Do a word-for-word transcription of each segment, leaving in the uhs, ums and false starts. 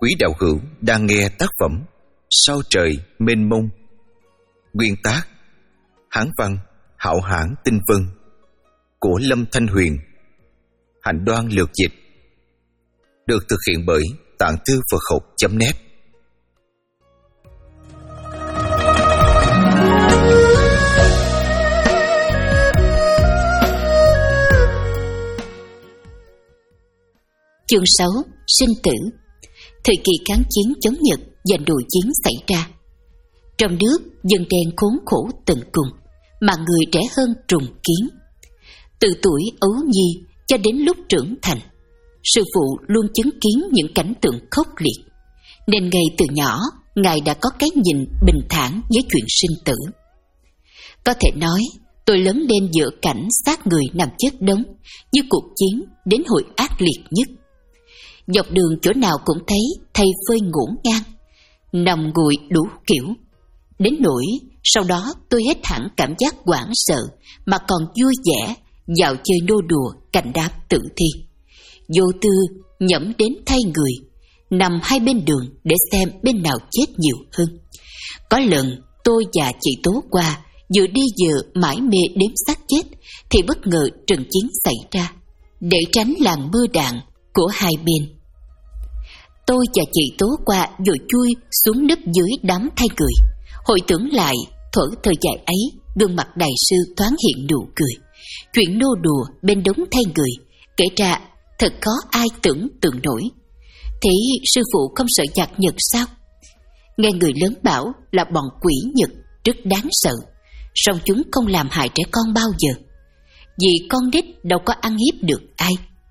Quý đạo hữu đang nghe tác phẩm Sao trời mênh mông. Nguyên tác Hán văn Hạo Hãn Tinh Vân của Lâm Thanh Huyền. Hành Đoan lược dịch. Được thực hiện bởi Tạng Thư Phật Học chấm net. Chương sáu. Sinh tử. Thời kỳ kháng chiến chống Nhật và nội chiến xảy ra. Trong nước dân đen khốn khổ tận cùng, mà người trẻ hơn trùng kiến. Từ tuổi ấu nhi cho đến lúc trưởng thành, sư phụ luôn chứng kiến những cảnh tượng khốc liệt, nên ngay từ nhỏ ngài đã có cái nhìn bình thản với chuyện sinh tử. Có thể nói tôi lớn lên giữa cảnh xác người nằm chất đống, như cuộc chiến đến hồi ác liệt nhất. Dọc đường chỗ nào cũng thấy thầy phơi ngổn ngang, nằm ngồi đủ kiểu. Đến nỗi sau đó tôi hết hẳn cảm giác hoảng sợ, mà còn vui vẻ dạo chơi nô đùa cạnh đám tử thi. Vô tư nhẫm đến thay người, nằm hai bên đường để xem bên nào chết nhiều hơn. Có lần tôi và chị Tố qua vừa đi vừa mải mê đếm xác chết, thì bất ngờ trận chiến xảy ra. Để tránh làn mưa đạn của hai bên, tôi và chị Tố qua rồi chui xuống nấp dưới đám thay người. Hồi tưởng lại thuở thời dài ấy, gương mặt đại sư thoáng hiện nụ cười. Chuyện nô đùa bên đống thay người kể ra thật khó ai tưởng tượng nổi. Thế sư phụ không sợ giặc Nhật sao? Nghe người lớn bảo là bọn quỷ Nhật rất đáng sợ, song chúng không làm hại trẻ con bao giờ, vì con nít đâu có ăn hiếp được ai.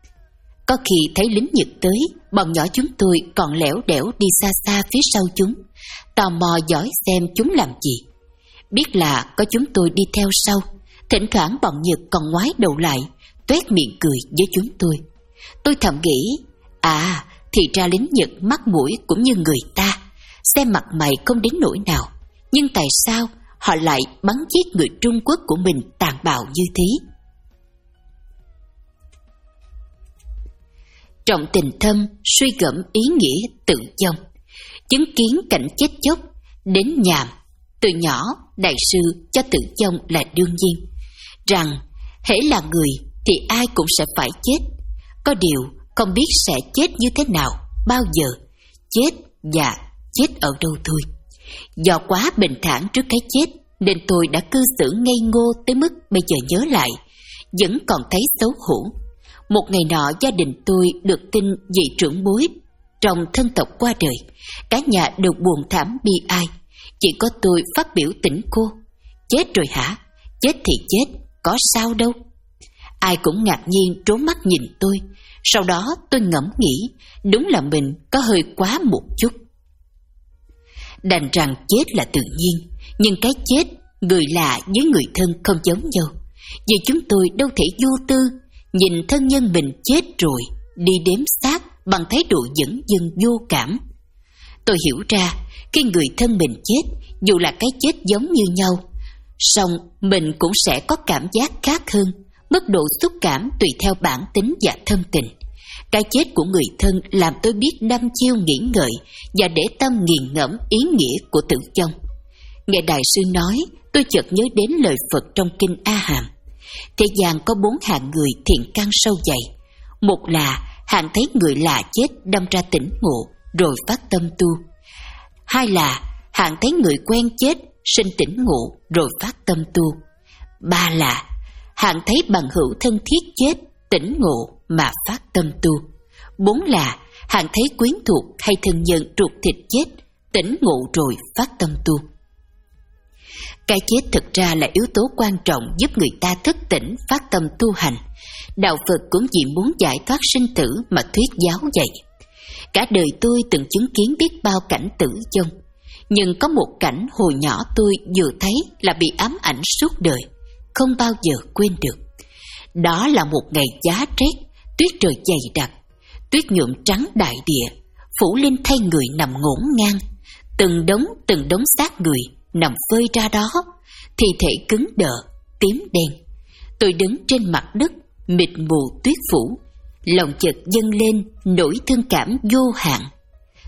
Có khi thấy lính Nhật tới, bọn nhỏ chúng tôi còn lẻo đẻo đi xa xa phía sau chúng, tò mò dõi xem chúng làm gì. Biết là có chúng tôi đi theo sau, thỉnh thoảng bọn Nhật còn ngoái đầu lại, toét miệng cười với chúng tôi. Tôi thầm nghĩ, à, thì ra lính Nhật mắt mũi cũng như người ta, xem mặt mày không đến nỗi nào, nhưng tại sao họ lại bắn giết người Trung Quốc của mình tàn bạo như thế? Trọng tình thâm, suy gẫm ý nghĩa tự vong, chứng kiến cảnh chết chóc đến nhàm. Từ nhỏ đại sư cho tự vong là đương nhiên, rằng hễ là người thì ai cũng sẽ phải chết. Có điều không biết sẽ chết như thế nào, bao giờ, chết và chết ở đâu thôi. Do quá bình thản trước cái chết nên tôi đã cư xử ngây ngô tới mức bây giờ nhớ lại vẫn còn thấy xấu hổ. Một ngày nọ gia đình tôi được tin vị trưởng bối trong thân tộc qua đời, cả nhà đều buồn thảm bi ai. Chỉ có tôi phát biểu tỉnh cô: chết rồi hả? Chết thì chết, có sao đâu. Ai cũng ngạc nhiên trố mắt nhìn tôi. Sau đó tôi ngẫm nghĩ, đúng là mình có hơi quá một chút. Đành rằng chết là tự nhiên, nhưng cái chết người lạ với người thân không giống nhau. Vì chúng tôi đâu thể vô tư nhìn thân nhân mình chết rồi đi đếm xác bằng thái độ dửng dưng vô cảm. Tôi hiểu ra, khi người thân mình chết, dù là cái chết giống như nhau, song mình cũng sẽ có cảm giác khác hơn. Mức độ xúc cảm tùy theo bản tính và thâm tình. Cái chết của người thân làm tôi biết đăm chiêu nghĩ ngợi và để tâm nghiền ngẫm ý nghĩa của tử vong. Nghe đại sư nói, tôi chợt nhớ đến lời Phật trong kinh A Hàm. Thế gian có bốn hạng người thiện căn sâu dày. Một là hạng thấy người lạ chết đâm ra tỉnh ngộ rồi phát tâm tu. Hai là hạng thấy người quen chết sinh tỉnh ngộ rồi phát tâm tu. Ba là hạng thấy bằng hữu thân thiết chết tỉnh ngộ mà phát tâm tu. Bốn là hạng thấy quyến thuộc hay thân nhân ruột thịt chết tỉnh ngộ rồi phát tâm tu. Cái chết thực ra là yếu tố quan trọng giúp người ta thức tỉnh phát tâm tu hành. Đạo Phật cũng chỉ muốn giải thoát sinh tử mà thuyết giáo dạy. Cả đời tôi từng chứng kiến biết bao cảnh tử vong, nhưng có một cảnh hồi nhỏ tôi vừa thấy là bị ám ảnh suốt đời, không bao giờ quên được. Đó là một ngày giá rét, tuyết trời dày đặc, tuyết nhuộm trắng đại địa, phủ lên thay người nằm ngổn ngang, từng đống từng đống xác người nằm phơi ra đó, thi thể cứng đờ, tím đen. Tôi đứng trên mặt đất, mịt mù tuyết phủ, lòng chợt dâng lên nỗi thương cảm vô hạn.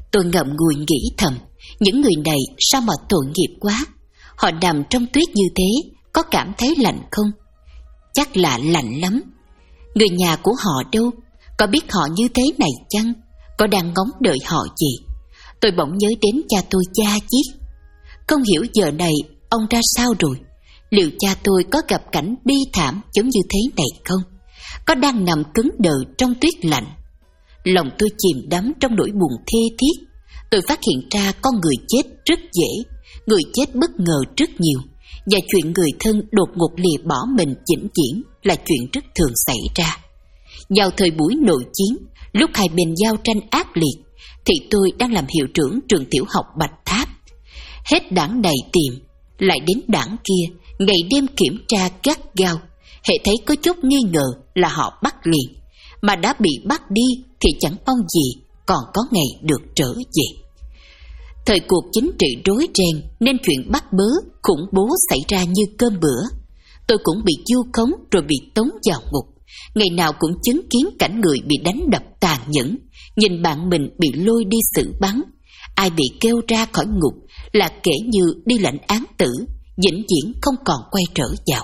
Tôi ngậm ngùi nghĩ thầm, những người này sao mà tội nghiệp quá. Họ nằm trong tuyết như thế, có cảm thấy lạnh không? Chắc là lạnh lắm. Người nhà của họ đâu? Có biết họ như thế này chăng? Có đang ngóng đợi họ gì? Tôi bỗng nhớ đến cha tôi cha chiết. Không hiểu giờ này ông ra sao rồi? Liệu cha tôi có gặp cảnh bi thảm giống như thế này không? Có đang nằm cứng đờ trong tuyết lạnh? Lòng tôi chìm đắm trong nỗi buồn thê thiết. Tôi phát hiện ra con người chết rất dễ, người chết bất ngờ rất nhiều, và chuyện người thân đột ngột lìa bỏ mình vĩnh viễn là chuyện rất thường xảy ra. Vào thời buổi nội chiến, lúc hai bên giao tranh ác liệt, thì tôi đang làm hiệu trưởng trường tiểu học Bạch Tháp. Hết đảng này tìm, lại đến đảng kia, ngày đêm kiểm tra gắt gao. Hễ thấy có chút nghi ngờ là họ bắt liền, mà đã bị bắt đi thì chẳng mong gì còn có ngày được trở về. Thời cuộc chính trị rối ren nên chuyện bắt bớ, khủng bố xảy ra như cơm bữa. Tôi cũng bị vu khống rồi bị tống vào ngục. Ngày nào cũng chứng kiến cảnh người bị đánh đập tàn nhẫn, nhìn bạn mình bị lôi đi xử bắn. Ai bị kêu ra khỏi ngục là kể như đi lãnh án tử, vĩnh viễn không còn quay trở vào.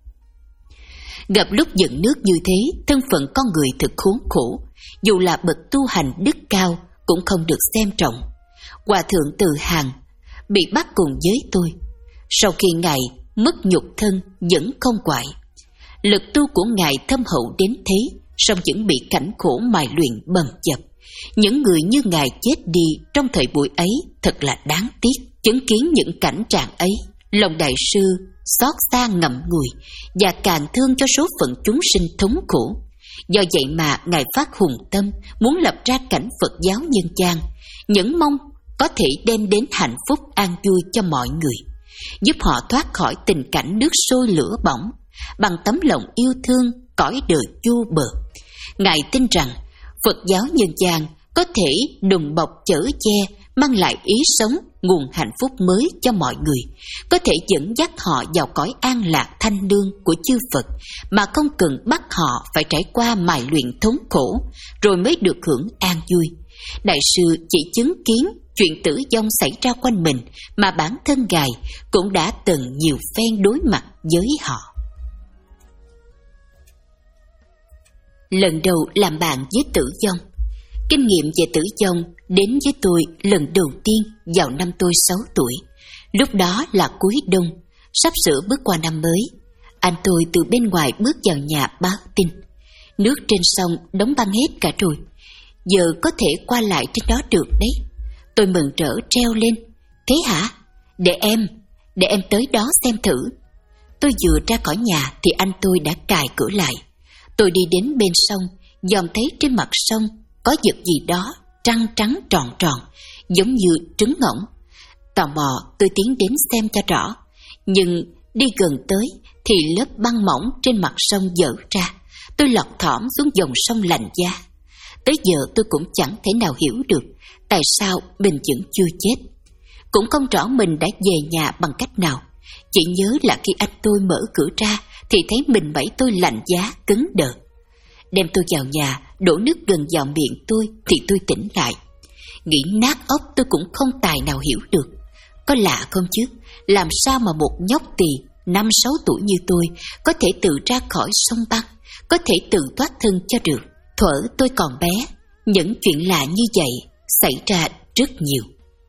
Gặp lúc dựng nước như thế, thân phận con người thật khốn khổ. Dù là bậc tu hành đức cao cũng không được xem trọng. Hòa thượng Từ Hàng bị bắt cùng với tôi. Sau khi ngài mất nhục thân vẫn không quại. Lực tu của ngài thâm hậu đến thế, song vẫn bị cảnh khổ mài luyện bầm dập. Những người như ngài chết đi trong thời buổi ấy thật là đáng tiếc. Chứng kiến những cảnh trạng ấy, lòng đại sư xót xa ngậm ngùi và càng thương cho số phận chúng sinh thống khổ. Do vậy mà ngài phát hùng tâm muốn lập ra cảnh Phật giáo nhân gian, những mong có thể đem đến hạnh phúc an vui cho mọi người, giúp họ thoát khỏi tình cảnh nước sôi lửa bỏng. Bằng tấm lòng yêu thương, cõi đời vô bờ, ngài tin rằng Phật giáo nhân gian có thể đùm bọc chở che, mang lại ý sống, nguồn hạnh phúc mới cho mọi người, có thể dẫn dắt họ vào cõi an lạc thanh lương của chư Phật, mà không cần bắt họ phải trải qua mài luyện thống khổ rồi mới được hưởng an vui. Đại sư chỉ chứng kiến chuyện tử vong xảy ra quanh mình, mà bản thân ngài cũng đã từng nhiều phen đối mặt với họ. Lần đầu làm bạn với tử vong. Kinh nghiệm về tử vong đến với tôi lần đầu tiên vào năm tôi sáu tuổi. Lúc đó là cuối đông, sắp sửa bước qua năm mới. Anh tôi từ bên ngoài bước vào nhà báo tin. Nước trên sông đóng băng hết cả rồi, giờ có thể qua lại trên đó được đấy. Tôi mừng rỡ treo lên. Thế hả? Để em, để em tới đó xem thử. Tôi vừa ra khỏi nhà thì anh tôi đã cài cửa lại. Tôi đi đến bên sông, dòm thấy trên mặt sông có vật gì đó trăng trắng tròn tròn, giống như trứng ngỗng. Tò mò tôi tiến đến xem cho rõ, nhưng đi gần tới thì lớp băng mỏng trên mặt sông dở ra. Tôi lọt thỏm xuống dòng sông lạnh giá. Tới giờ tôi cũng chẳng thể nào hiểu được tại sao mình vẫn chưa chết. Cũng không rõ mình đã về nhà bằng cách nào. Chỉ nhớ là khi anh tôi mở cửa ra thì thấy mình vẫy tôi lạnh giá cứng đờ. Đem tôi vào nhà, đổ nước gần vào miệng tôi thì tôi tỉnh lại. Nghĩ nát óc tôi cũng không tài nào hiểu được. Có lạ không chứ, làm sao mà một nhóc tỳ năm sáu tuổi như tôi có thể tự ra khỏi sông băng, có thể tự thoát thân cho được. Thuở tôi còn bé, những chuyện lạ như vậy xảy ra rất nhiều.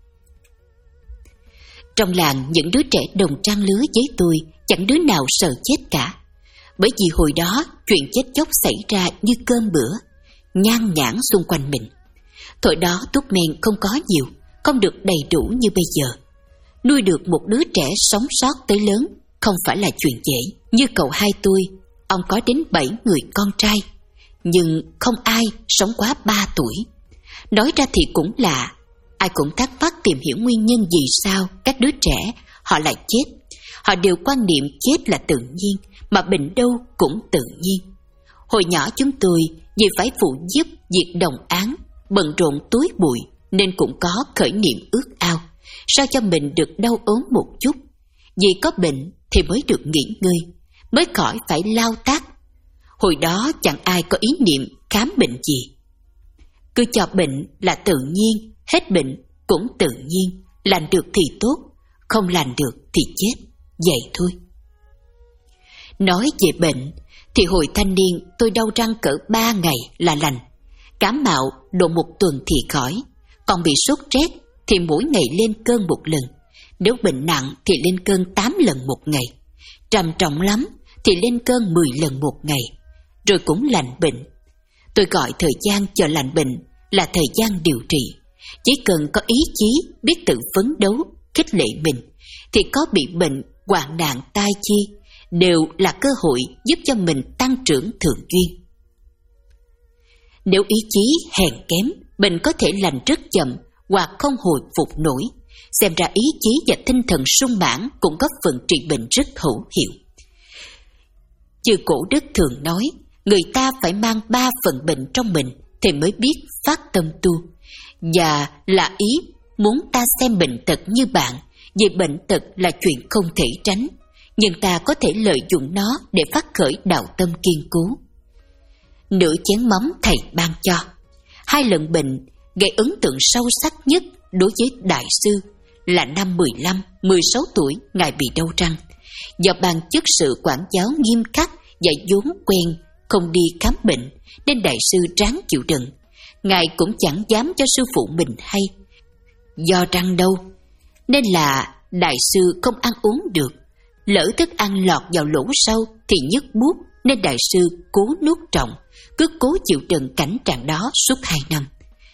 Trong làng, những đứa trẻ đồng trang lứa với tôi chẳng đứa nào sợ chết cả. Bởi vì hồi đó chuyện chết chóc xảy ra như cơm bữa, nhan nhản xung quanh mình. Thời đó thuốc men không có nhiều, không được đầy đủ như bây giờ. Nuôi được một đứa trẻ sống sót tới lớn không phải là chuyện dễ. Như cậu hai tôi, ông có đến bảy người con trai, nhưng không ai sống quá ba tuổi. Nói ra thì cũng lạ, ai cũng thắc mắc tìm hiểu nguyên nhân vì sao các đứa trẻ họ lại chết. Họ đều quan niệm chết là tự nhiên, mà bệnh đâu cũng tự nhiên. Hồi nhỏ chúng tôi vì phải phụ giúp việc đồng án, bận rộn túi bụi nên cũng có khởi niệm ước ao sao cho mình được đau ốm một chút. Vì có bệnh thì mới được nghỉ ngơi, mới khỏi phải lao tác. Hồi đó chẳng ai có ý niệm khám bệnh gì, cứ cho bệnh là tự nhiên hết bệnh cũng tự nhiên, lành được thì tốt, không lành được thì chết, vậy thôi. Nói về bệnh, thì hồi thanh niên tôi đau răng cỡ ba ngày là lành, cảm mạo độ một tuần thì khỏi, còn bị sốt rét thì mỗi ngày lên cơn một lần, nếu bệnh nặng thì lên cơn tám lần một ngày, trầm trọng lắm thì lên cơn mười lần một ngày, rồi cũng lành bệnh. Tôi gọi thời gian chờ lành bệnh là thời gian điều trị. Chỉ cần có ý chí, biết tự phấn đấu, khích lệ mình, thì có bị bệnh, hoạn nạn, tai chi đều là cơ hội giúp cho mình tăng trưởng thượng duyên. Nếu ý chí hèn kém, bệnh có thể lành rất chậm hoặc không hồi phục nổi. Xem ra ý chí và tinh thần sung mãn cũng góp phần trị bệnh rất hữu hiệu. Chư cổ đức thường nói, người ta phải mang ba phần bệnh trong mình thì mới biết phát tâm tu. Và là ý muốn ta xem bệnh tật như bạn, vì bệnh tật là chuyện không thể tránh, nhưng ta có thể lợi dụng nó để phát khởi đạo tâm kiên cố. Nửa chén mắm thầy ban cho. Hai lần bệnh gây ấn tượng sâu sắc nhất đối với đại sư là năm mười lăm, mười sáu tuổi ngài bị đau răng. Do ban chức sự quản giáo nghiêm khắc và vốn quen không đi khám bệnh, nên đại sư ráng chịu đựng. Ngài cũng chẳng dám cho sư phụ mình hay. Do răng đâu, nên là đại sư không ăn uống được. Lỡ thức ăn lọt vào lỗ sâu thì nhức buốt, nên đại sư cố nuốt trọn, cứ cố chịu đựng cảnh trạng đó suốt hai năm.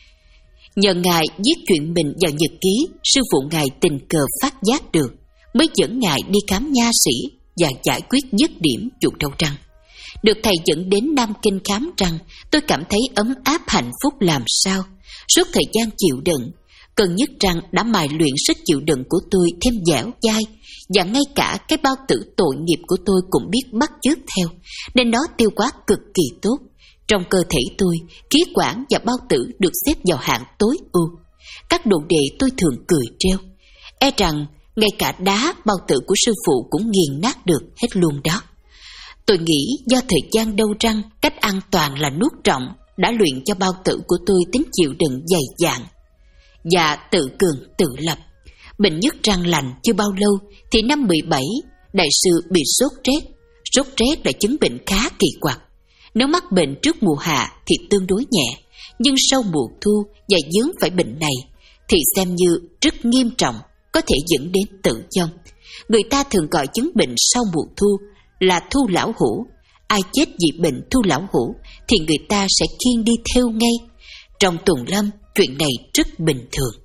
Nhờ ngài viết chuyện mình vào nhật ký, sư phụ ngài tình cờ phát giác được, mới dẫn ngài đi khám nha sĩ và giải quyết dứt điểm vụ đau răng. Được thầy dẫn đến Nam Kinh khám răng, tôi cảm thấy ấm áp hạnh phúc làm sao. Suốt thời gian chịu đựng, cơn nhức răng đã mài luyện sức chịu đựng của tôi thêm dẻo dai, và ngay cả cái bao tử tội nghiệp của tôi cũng biết bắt chước theo, nên nó tiêu hóa cực kỳ tốt. Trong cơ thể tôi, khí quản và bao tử được xếp vào hạng tối ưu. Các đồ đệ tôi thường cười trêu, e rằng ngay cả đá bao tử của sư phụ cũng nghiền nát được hết luôn đó. Tôi nghĩ do thời gian đau răng, cách an toàn là nuốt trọn đã luyện cho bao tử của tôi tính chịu đựng dày dạn và tự cường tự lập. Bệnh nhức răng lành chưa bao lâu thì năm mười bảy, đại sư bị sốt rét. Sốt rét là chứng bệnh khá kỳ quặc. Nếu mắc bệnh trước mùa hạ thì tương đối nhẹ, nhưng sau mùa thu và vướng phải bệnh này thì xem như rất nghiêm trọng, có thể dẫn đến tử vong. Người ta thường gọi chứng bệnh sau mùa thu là thu lão hủ. Ai chết vì bệnh thu lão hủ thì người ta sẽ khiêng đi theo ngay. Trong Tùng Lâm, chuyện này rất bình thường.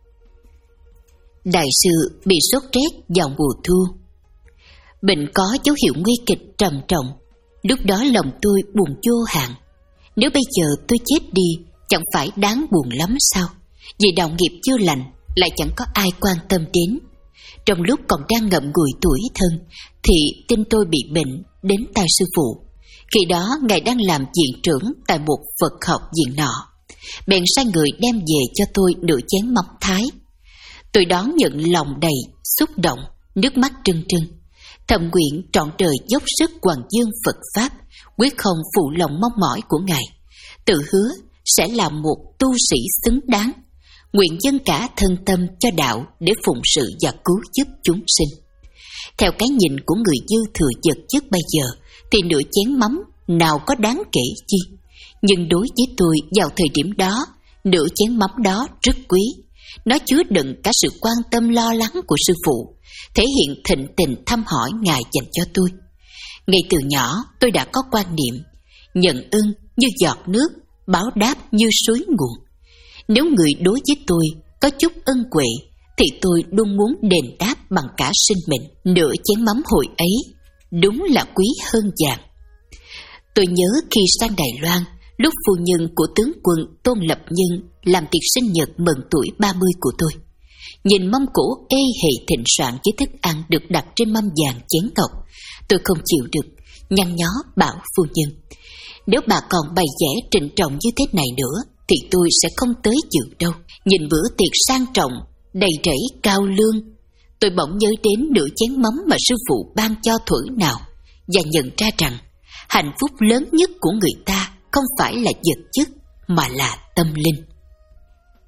Đại sư bị sốt rét vào mùa thu. Bệnh có dấu hiệu nguy kịch trầm trọng. Lúc đó lòng tôi buồn vô hạn. Nếu bây giờ tôi chết đi, chẳng phải đáng buồn lắm sao? Vì đạo nghiệp chưa lành, lại chẳng có ai quan tâm đến. Trong lúc còn đang ngậm ngùi tuổi thân, thì tin tôi bị bệnh đến tai sư phụ. Khi đó ngài đang làm viện trưởng tại một Phật học viện nọ, bèn sai người đem về cho tôi nửa chén mắm thái. Tôi đón nhận lòng đầy xúc động, nước mắt trưng trưng, thầm nguyện trọn đời dốc sức hoàng dương Phật pháp, quyết không phụ lòng mong mỏi của ngài, tự hứa sẽ là một tu sĩ xứng đáng, nguyện dâng cả thân tâm cho đạo để phụng sự và cứu giúp chúng sinh. Theo cái nhìn của người dư thừa vật chất bây giờ thì nửa chén mắm nào có đáng kể chi, nhưng đối với tôi vào thời điểm đó, nửa chén mắm đó rất quý. Nó chứa đựng cả sự quan tâm lo lắng của sư phụ, thể hiện thịnh tình thăm hỏi ngài dành cho tôi. Ngay từ nhỏ tôi đã có quan niệm nhận ơn như giọt nước, báo đáp như suối nguồn. Nếu người đối với tôi có chút ân huệ thì tôi luôn muốn đền đáp bằng cả sinh mệnh. Nửa chén mắm hồi ấy đúng là quý hơn vàng. Tôi nhớ khi sang Đài Loan, lúc phu nhân của tướng quân Tôn Lập Nhân làm tiệc sinh nhật mừng tuổi ba mươi của tôi, nhìn mâm cỗ ê hề thịnh soạn với thức ăn được đặt trên mâm vàng chén ngọc, tôi không chịu được, nhăn nhó bảo phu nhân: nếu bà còn bày vẽ trịnh trọng như thế này nữa thì tôi sẽ không tới dự đâu. Nhìn bữa tiệc sang trọng, đầy rẫy cao lương, tôi bỗng nhớ đến nửa chén mắm mà sư phụ ban cho thuở nào, và nhận ra rằng hạnh phúc lớn nhất của người ta không phải là vật chất mà là tâm linh.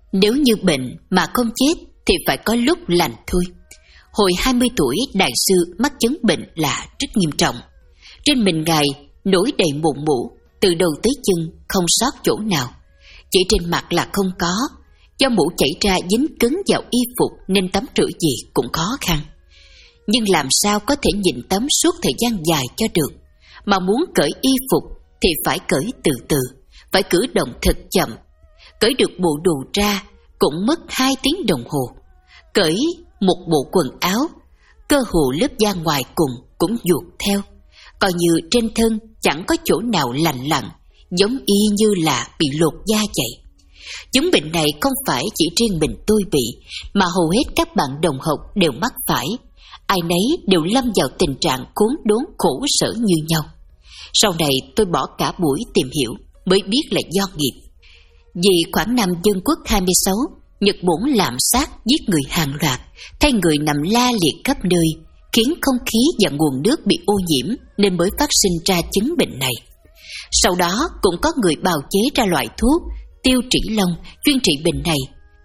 Nếu như bệnh mà không chết thì phải có lúc lành thôi. Hồi hai mươi tuổi, đại sư mắc chứng bệnh lạ rất nghiêm trọng. Trên mình ngài nổi đầy mụn mủ, từ đầu tới chân không sót chỗ nào. Chỉ trên mặt là không có, do mũ chảy ra dính cứng vào y phục nên tắm rửa gì cũng khó khăn. Nhưng làm sao có thể nhịn tắm suốt thời gian dài cho được, mà muốn cởi y phục thì phải cởi từ từ, phải cử động thật chậm. Cởi được bộ đồ ra cũng mất hai tiếng đồng hồ. Cởi một bộ quần áo, cơ hồ lớp da ngoài cùng cũng ruột theo, coi như trên thân chẳng có chỗ nào lành lặn, giống y như là bị lột da vậy. Chứng bệnh này không phải chỉ riêng mình tôi bị, mà hầu hết các bạn đồng học đều mắc phải. Ai nấy đều lâm vào tình trạng khốn đốn khổ sở như nhau. Sau này tôi bỏ cả buổi tìm hiểu mới biết là do nghiệp. Vì khoảng năm Dân Quốc hai mươi sáu, Nhật Bổn lạm sát giết người hàng loạt, thay người nằm la liệt khắp nơi, khiến không khí và nguồn nước bị ô nhiễm nên mới phát sinh ra chứng bệnh này. Sau đó cũng có người bào chế ra loại thuốc tiêu trĩ long chuyên trị bệnh này.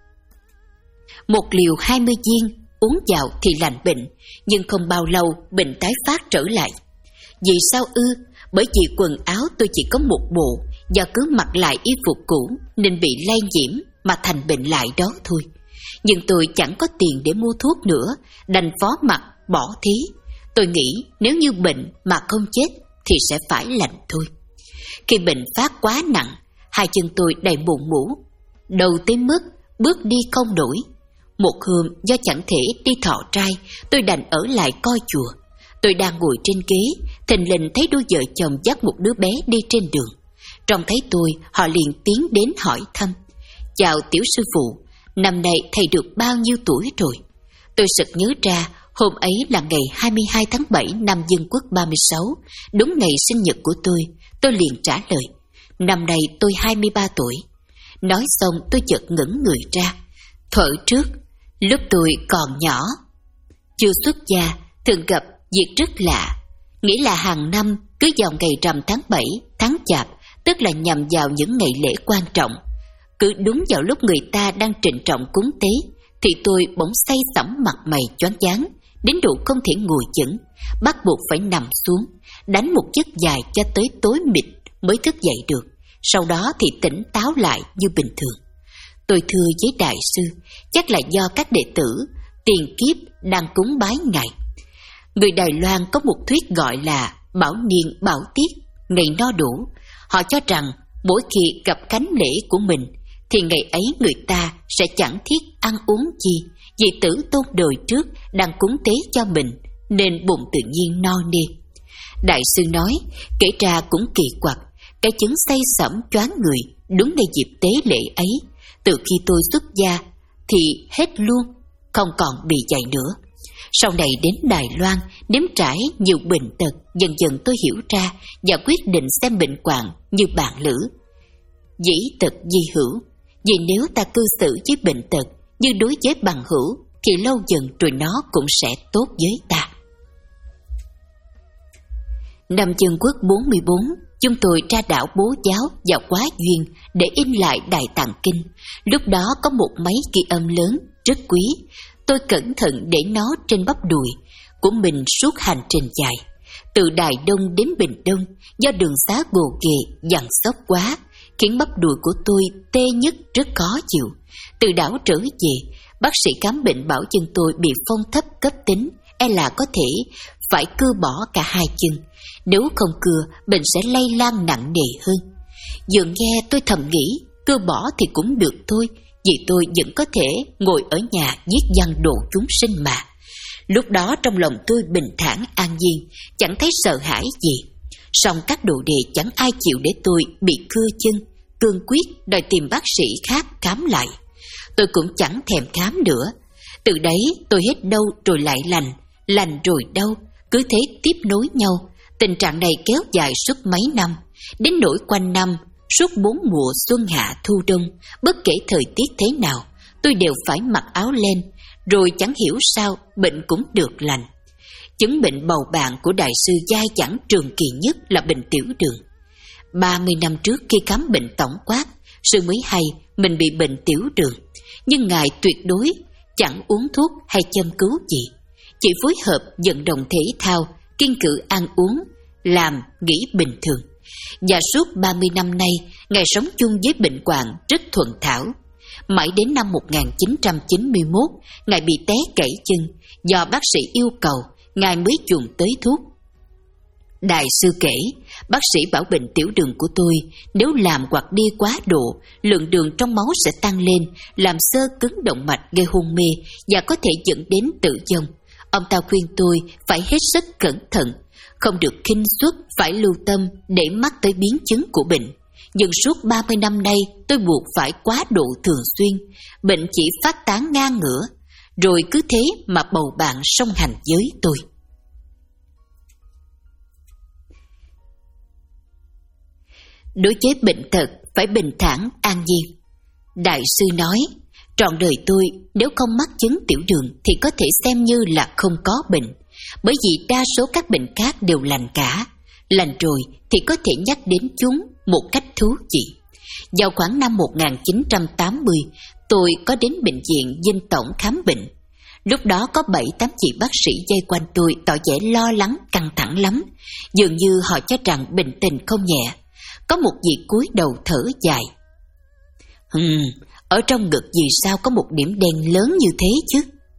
Một liều hai mươi viên, uống vào thì lành bệnh, nhưng không bao lâu bệnh tái phát trở lại. Vì sao ư? Bởi vì quần áo tôi chỉ có một bộ, do cứ mặc lại y phục cũ nên bị lây nhiễm mà thành bệnh lại đó thôi. Nhưng tôi chẳng có tiền để mua thuốc nữa, đành phó mặc bỏ thí. Tôi nghĩ nếu như bệnh mà không chết thì sẽ phải lành thôi. Khi bệnh phát quá nặng, hai chân tôi đầy mụn mủ, đầu tới mức bước đi không nổi. Một hôm do chẳng thể đi thọ trai, tôi đành ở lại coi chùa. Tôi đang ngồi trên ghế, thình lình thấy đôi vợ chồng dắt một đứa bé đi trên đường. Trông thấy tôi, họ liền tiến đến hỏi thăm. Chào tiểu sư phụ, năm nay thầy được bao nhiêu tuổi rồi? Tôi sực nhớ ra, hôm ấy là ngày hai mươi hai tháng bảy năm Dân Quốc ba mươi sáu, đúng ngày sinh nhật của tôi. Tôi liền trả lời, năm nay tôi hai mươi ba tuổi. Nói xong tôi chợt ngẩng người ra. Thuở trước, lúc tôi còn nhỏ, chưa xuất gia, thường gặp việc rất lạ. Nghĩa là hàng năm cứ vào ngày rằm tháng bảy, tháng chạp, tức là nhằm vào những ngày lễ quan trọng, cứ đúng vào lúc người ta đang trịnh trọng cúng tế, thì tôi bỗng say sẩm mặt mày choáng váng, đến độ không thể ngồi vững, bắt buộc phải nằm xuống, đánh một giấc dài cho tới tối mịt mới thức dậy được. Sau đó thì tỉnh táo lại như bình thường. Tôi thưa với đại sư, chắc là do các đệ tử tiền kiếp đang cúng bái ngài. Người Đài Loan có một thuyết gọi là bảo niên bảo tiết, ngày no đủ. Họ cho rằng mỗi khi gặp khánh lễ của mình thì ngày ấy người ta sẽ chẳng thiết ăn uống gì, vì tử tôn đời trước đang cúng tế cho mình nên bụng tự nhiên no nê. Đại sư nói, kể ra cũng kỳ quặc, cái chứng say sẩm choáng người đúng ngay dịp tế lễ ấy, từ khi tôi xuất gia thì hết luôn, không còn bị vậy nữa. Sau này đến Đài Loan nếm trải nhiều bệnh tật, dần dần tôi hiểu ra và quyết định xem bệnh hoạn như bạn lữ. Dĩ tật di hữu, vì nếu ta cư xử với bệnh tật như đối với bằng hữu thì lâu dần rồi nó cũng sẽ tốt với ta. Năm Dân Quốc bốn mươi bốn, chúng tôi ra đảo Bố Giáo vào Quá Duyên để in lại Đại Tạng Kinh. Lúc đó có một máy ghi âm lớn, rất quý. Tôi cẩn thận để nó trên bắp đùi của mình suốt hành trình dài, từ Đài Đông đến Bình Đông, do đường xá gồ ghề, dằn xóc quá, khiến bắp đùi của tôi tê nhức rất khó chịu. Từ đảo trở về, bác sĩ khám bệnh bảo chân tôi bị phong thấp cấp tính, e là có thể phải cưa bỏ cả hai chân. Nếu không cưa, bệnh sẽ lây lan nặng nề hơn. Vừa nghe tôi thầm nghĩ, cưa bỏ thì cũng được thôi, vì tôi vẫn có thể ngồi ở nhà giết văn độ chúng sinh mà. Lúc đó trong lòng tôi bình thản an nhiên, chẳng thấy sợ hãi gì. Song các đồ đệ chẳng ai chịu để tôi bị cưa chân, cương quyết đòi tìm bác sĩ khác khám lại. Tôi cũng chẳng thèm khám nữa. Từ đấy tôi hết đau rồi lại lành, lành rồi đau, cứ thế tiếp nối nhau. Tình trạng này kéo dài suốt mấy năm, đến nỗi quanh năm, suốt bốn mùa xuân hạ thu đông, bất kể thời tiết thế nào, tôi đều phải mặc áo len, rồi chẳng hiểu sao bệnh cũng được lành. Chứng bệnh bầu bạn của đại sư dai dẳng trường kỳ nhất là bệnh tiểu đường. Ba mươi năm trước khi khám bệnh tổng quát, sư mới hay mình bị bệnh tiểu đường, nhưng ngài tuyệt đối chẳng uống thuốc hay châm cứu gì, chỉ phối hợp vận động thể thao, kiêng cữ ăn uống, làm nghỉ bình thường. Và suốt ba mươi năm nay, ngài sống chung với bệnh hoạn rất thuận thảo. Mãi đến năm một nghìn chín trăm chín mươi mốt, ngài bị té gãy chân, do bác sĩ yêu cầu, ngài mới dùng tới thuốc. Đại sư kể, bác sĩ bảo bệnh tiểu đường của tôi nếu làm hoặc đi quá độ, lượng đường trong máu sẽ tăng lên, làm xơ cứng động mạch gây hôn mê và có thể dẫn đến tử vong. Ông ta khuyên tôi phải hết sức cẩn thận, không được khinh suất, phải lưu tâm để mắc tới biến chứng của bệnh. Nhưng suốt ba mươi năm nay tôi buộc phải quá độ thường xuyên, bệnh chỉ phát tán ngang ngửa, rồi cứ thế mà bầu bạn song hành với tôi. Đối với bệnh tật phải bình thản an nhiên. Đại sư nói, trọn đời tôi nếu không mắc chứng tiểu đường thì có thể xem như là không có bệnh, bởi vì đa số các bệnh khác đều lành cả. Lành rồi thì có thể nhắc đến chúng một cách thú vị. Vào khoảng năm một nghìn chín trăm tám mươi, tôi có đến bệnh viện Dinh Tổng khám bệnh. Lúc đó có bảy tám chị bác sĩ vây quanh tôi, tỏ vẻ lo lắng, căng thẳng lắm. Dường như họ cho rằng bệnh tình không nhẹ. Có một vị cúi đầu thở dài. Hừm, ở trong ngực vì sao có một điểm đen lớn như thế chứ?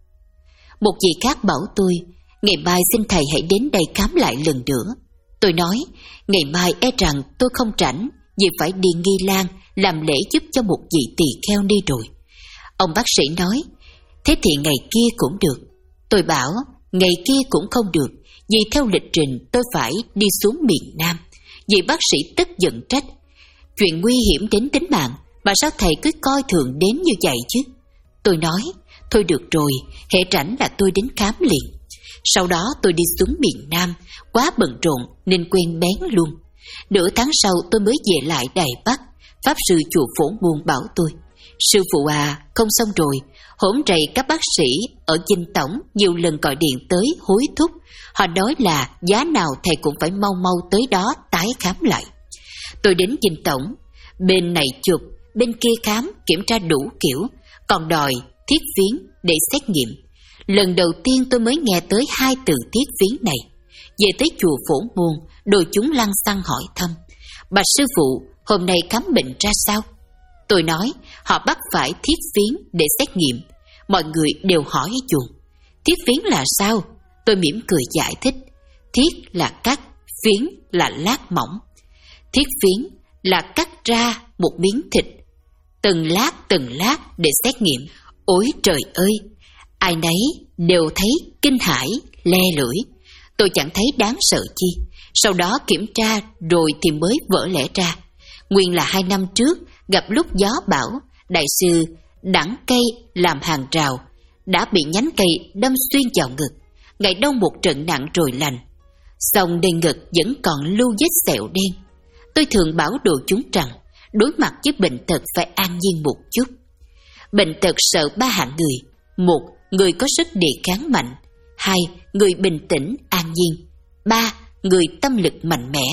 Một vị khác bảo tôi, ngày mai xin thầy hãy đến đây khám lại lần nữa. Tôi nói, ngày mai e rằng tôi không rảnh, vì phải đi Nghi Lan làm lễ giúp cho một vị tỳ kheo đi rồi. Ông bác sĩ nói, thế thì ngày kia cũng được. Tôi bảo, ngày kia cũng không được, vì theo lịch trình tôi phải đi xuống miền Nam. Vị bác sĩ tức giận trách, chuyện nguy hiểm đến tính mạng mà sao thầy cứ coi thường đến như vậy chứ? Tôi nói, thôi được rồi, hễ rảnh là tôi đến khám liền. Sau đó tôi đi xuống miền Nam, quá bận rộn nên quên bén luôn. Nửa tháng sau tôi mới về lại Đài Bắc. Pháp sư chùa Phổ Môn bảo tôi, sư phụ à, không xong rồi. Hổn rầy các bác sĩ ở Dinh Tổng nhiều lần gọi điện tới hối thúc. Họ nói là giá nào thầy cũng phải mau mau tới đó tái khám lại. Tôi đến Dinh Tổng, bên này chụp, bên kia khám, kiểm tra đủ kiểu, còn đòi thiết phiến để xét nghiệm. Lần đầu tiên tôi mới nghe tới hai từ thiết phiến này. Về tới chùa Phổ Môn, đội chúng lăng xăng hỏi thăm, bạch sư phụ, hôm nay khám bệnh ra sao? Tôi nói, họ bắt phải thiết phiến để xét nghiệm. Mọi người đều hỏi chuồng, thiết phiến là sao? Tôi mỉm cười giải thích, thiết là cắt, phiến là lát mỏng. Thiết phiến là cắt ra một miếng thịt, từng lát từng lát để xét nghiệm. Ôi trời ơi! Ai nấy đều thấy kinh hãi, le lưỡi. Tôi chẳng thấy đáng sợ chi. Sau đó kiểm tra rồi thì mới vỡ lẽ ra. Nguyên là hai năm trước, gặp lúc gió bão, đại sư đẵng cây làm hàng rào, đã bị nhánh cây đâm xuyên vào ngực. Ngày đông một trận nặng rồi lành. Xong đầy ngực vẫn còn lưu vết sẹo đen. Tôi thường bảo đồ chúng rằng, đối mặt với bệnh tật phải an nhiên một chút. Bệnh tật sợ ba hạng người. Một, người có sức đề kháng mạnh. Hai, người bình tĩnh, an nhiên. Ba, người tâm lực mạnh mẽ.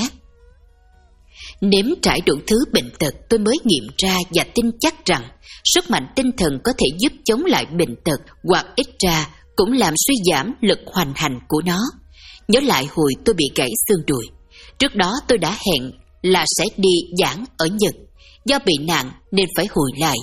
Nếm trải đủ thứ bệnh tật, tôi mới nghiệm ra và tin chắc rằng sức mạnh tinh thần có thể giúp chống lại bệnh tật, hoặc ít ra cũng làm suy giảm lực hoành hành của nó. Nhớ lại hồi tôi bị gãy xương đùi. Trước đó tôi đã hẹn là sẽ đi giảng ở Nhật. Do bị nạn nên phải hồi lại.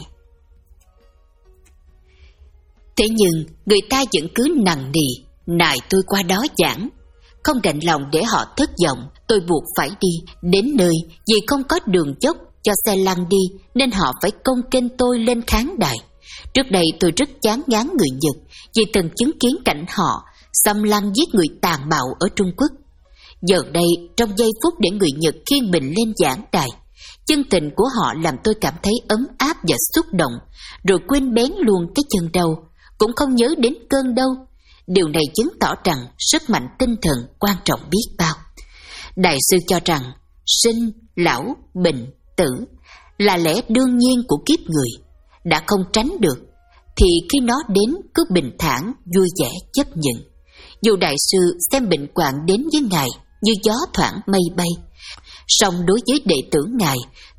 Thế nhưng người ta vẫn cứ nằng nì nài tôi qua đó giảng. Không đành lòng để họ thất vọng, tôi buộc phải đi. Đến nơi vì không có đường dốc cho xe lăn đi nên họ phải công kênh tôi lên khán đài. Trước đây tôi rất chán ngán người Nhật vì từng chứng kiến cảnh họ xâm lăng giết người tàn bạo ở Trung Quốc. Giờ đây trong giây phút để người Nhật khiêng mình lên giảng đài, chân tình của họ làm tôi cảm thấy ấm áp và xúc động, rồi quên bén luôn cái chân đau, cũng không nhớ đến cơn đau. Điều này chứng tỏ rằng sức mạnh tinh thần quan trọng biết bao. Đại sư cho rằng sinh, lão, bệnh, tử là lẽ đương nhiên của kiếp người, đã không tránh được, thì khi nó đến cứ bình thản, vui vẻ chấp nhận. Dù đại sư xem bệnh hoạn đến với ngài như gió thoảng mây bay, song đối với đệ tử ngài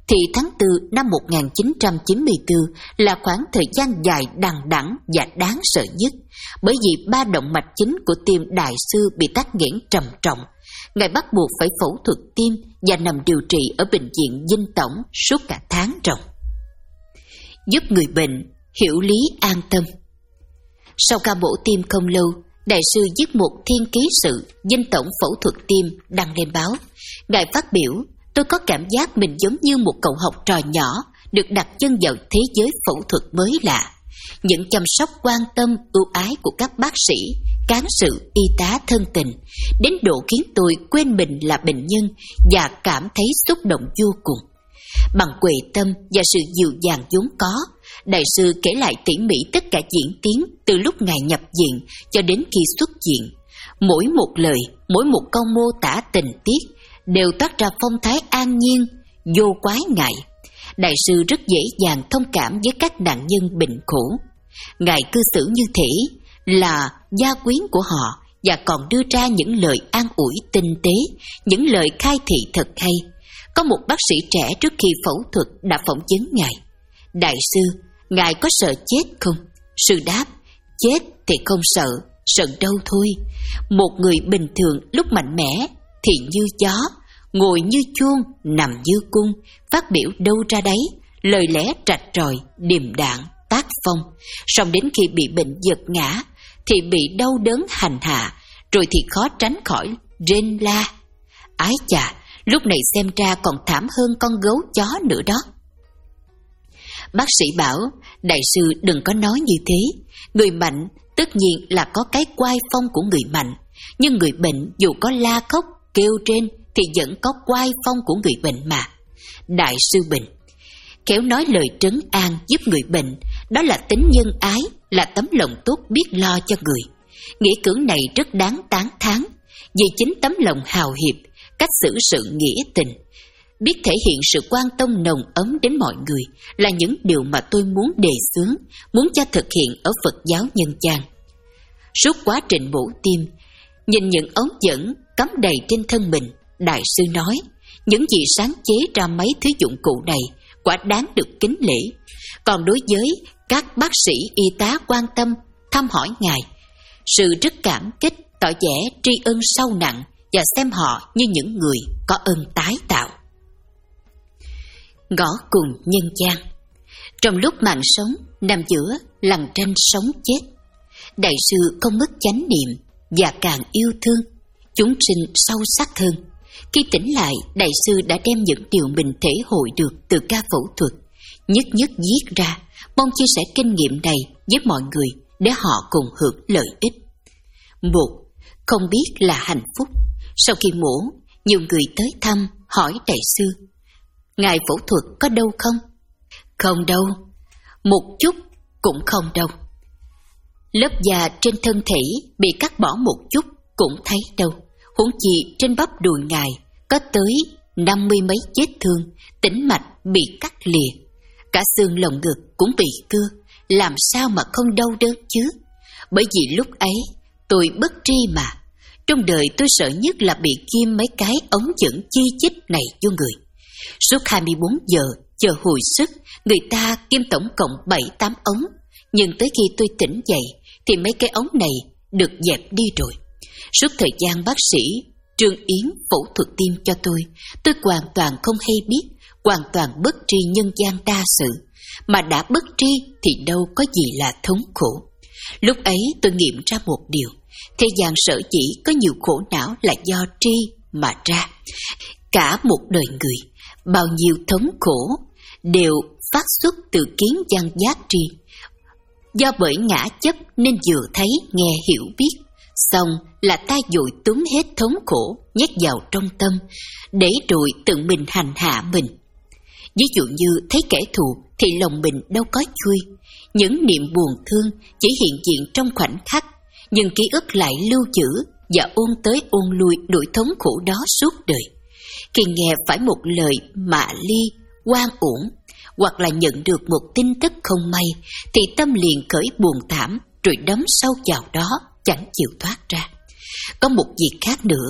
thì tháng tư năm một nghìn chín trăm chín mươi tư là khoảng thời gian dài đằng đẵng và đáng sợ nhất, bởi vì ba động mạch chính của tim đại sư bị tắc nghẽn trầm trọng. Ngài bắt buộc phải phẫu thuật tim và nằm điều trị ở bệnh viện Dinh Tổng suốt cả tháng ròng, giúp người bệnh hiểu lý an tâm. Sau ca mổ tim không lâu, đại sư viết một thiên ký sự Dinh Tổng phẫu thuật tim đăng lên báo. Ngài phát biểu: tôi có cảm giác mình giống như một cậu học trò nhỏ được đặt chân vào thế giới phẫu thuật mới lạ. Những chăm sóc quan tâm ưu ái của các bác sĩ, cán sự, y tá thân tình đến độ khiến tôi quên mình là bệnh nhân và cảm thấy xúc động vô cùng. Bằng huệ tâm và sự dịu dàng vốn có, đại sư kể lại tỉ mỉ tất cả diễn tiến từ lúc ngài nhập viện cho đến khi xuất viện. Mỗi một lời, mỗi một câu mô tả tình tiết đều toát ra phong thái an nhiên, vô quái ngại. Đại sư rất dễ dàng thông cảm với các nạn nhân bệnh khổ. Ngài cư xử như thể là gia quyến của họ và còn đưa ra những lời an ủi tinh tế, những lời khai thị thật hay. Có một bác sĩ trẻ trước khi phẫu thuật đã phỏng vấn ngài: đại sư, ngài có sợ chết không? Sư đáp: chết thì không sợ, sợ đâu thôi. Một người bình thường lúc mạnh mẽ thì như gió, ngồi như chuông, nằm như cung, phát biểu đâu ra đấy, lời lẽ rạch ròi, điềm đạm, tác phong. Song đến khi bị bệnh giật ngã thì bị đau đớn hành hạ, rồi thì khó tránh khỏi rên la. Ái chà, lúc này xem ra còn thảm hơn con gấu chó nữa đó. Bác sĩ bảo đại sư đừng có nói như thế. Người mạnh tất nhiên là có cái oai phong của người mạnh, nhưng người bệnh dù có la khóc kêu trên thì vẫn có oai phong của người bệnh mà. Đại sư bệnh khéo nói lời trấn an giúp người bệnh, đó là tính nhân ái, là tấm lòng tốt biết lo cho người. Nghĩa cử này rất đáng tán thán, vì chính tấm lòng hào hiệp, cách xử sự nghĩa tình, biết thể hiện sự quan tâm nồng ấm đến mọi người là những điều mà tôi muốn đề xướng, muốn cho thực hiện ở Phật giáo nhân gian. Suốt quá trình mổ tim, nhìn những ống dẫn cắm đầy trên thân mình, đại sư nói: những gì sáng chế ra mấy thứ dụng cụ này quả đáng được kính lễ. Còn đối với các bác sĩ y tá quan tâm thăm hỏi ngài, sự rất cảm kích, tỏ vẻ tri ân sâu nặng và xem họ như những người có ơn tái tạo. Ngõ cùng nhân gian. Trong lúc mạng sống nằm giữa lằn tranh sống chết, đại sư không mất chánh niệm và càng yêu thương chúng sinh sâu sắc hơn. Khi tỉnh lại, đại sư đã đem những điều mình thể hội được từ ca phẫu thuật nhất nhất viết ra, mong chia sẻ kinh nghiệm này với mọi người để họ cùng hưởng lợi ích. Một, không biết là hạnh phúc. Sau khi mổ, nhiều người tới thăm hỏi đại sư: ngài phẫu thuật có đau không? Không đâu, một chút cũng không đâu. Lớp da trên thân thể bị cắt bỏ một chút cũng thấy đâu. Huống chi trên bắp đùi ngài có tới năm mươi mấy vết thương, tĩnh mạch bị cắt lìa, cả xương lồng ngực cũng bị cưa, làm sao mà không đau đớn chứ? Bởi vì lúc ấy tôi bất tri mà. Trong đời tôi sợ nhất là bị ghim mấy cái ống dẫn chi chít này vô người. Suốt hai mươi bốn giờ chờ hồi sức, người ta ghim tổng cộng bảy tám ống, nhưng tới khi tôi tỉnh dậy thì mấy cái ống này được dẹp đi rồi. Suốt thời gian bác sĩ Trương Yến phẫu thuật tim cho tôi, tôi hoàn toàn không hay biết, hoàn toàn bất tri nhân gian đa sự. Mà đã bất tri thì đâu có gì là thống khổ. Lúc ấy tôi nghiệm ra một điều: thế gian sở dĩ có nhiều khổ não là do tri mà ra. Cả một đời người, bao nhiêu thống khổ đều phát xuất từ kiến văn giác tri. Do bởi ngã chấp nên vừa thấy nghe hiểu biết, xong là ta vội túm hết thống khổ nhét vào trong tâm, để rồi tự mình hành hạ mình. Ví dụ như thấy kẻ thù thì lòng mình đâu có vui, những niệm buồn thương chỉ hiện diện trong khoảnh khắc, nhưng ký ức lại lưu trữ và ôn tới ôn lui nỗi thống khổ đó suốt đời. Khi nghe phải một lời mạ ly, oan uổng, hoặc là nhận được một tin tức không may, thì tâm liền khởi buồn thảm, rồi đắm sâu vào đó, chẳng chịu thoát ra. Có một việc khác nữa,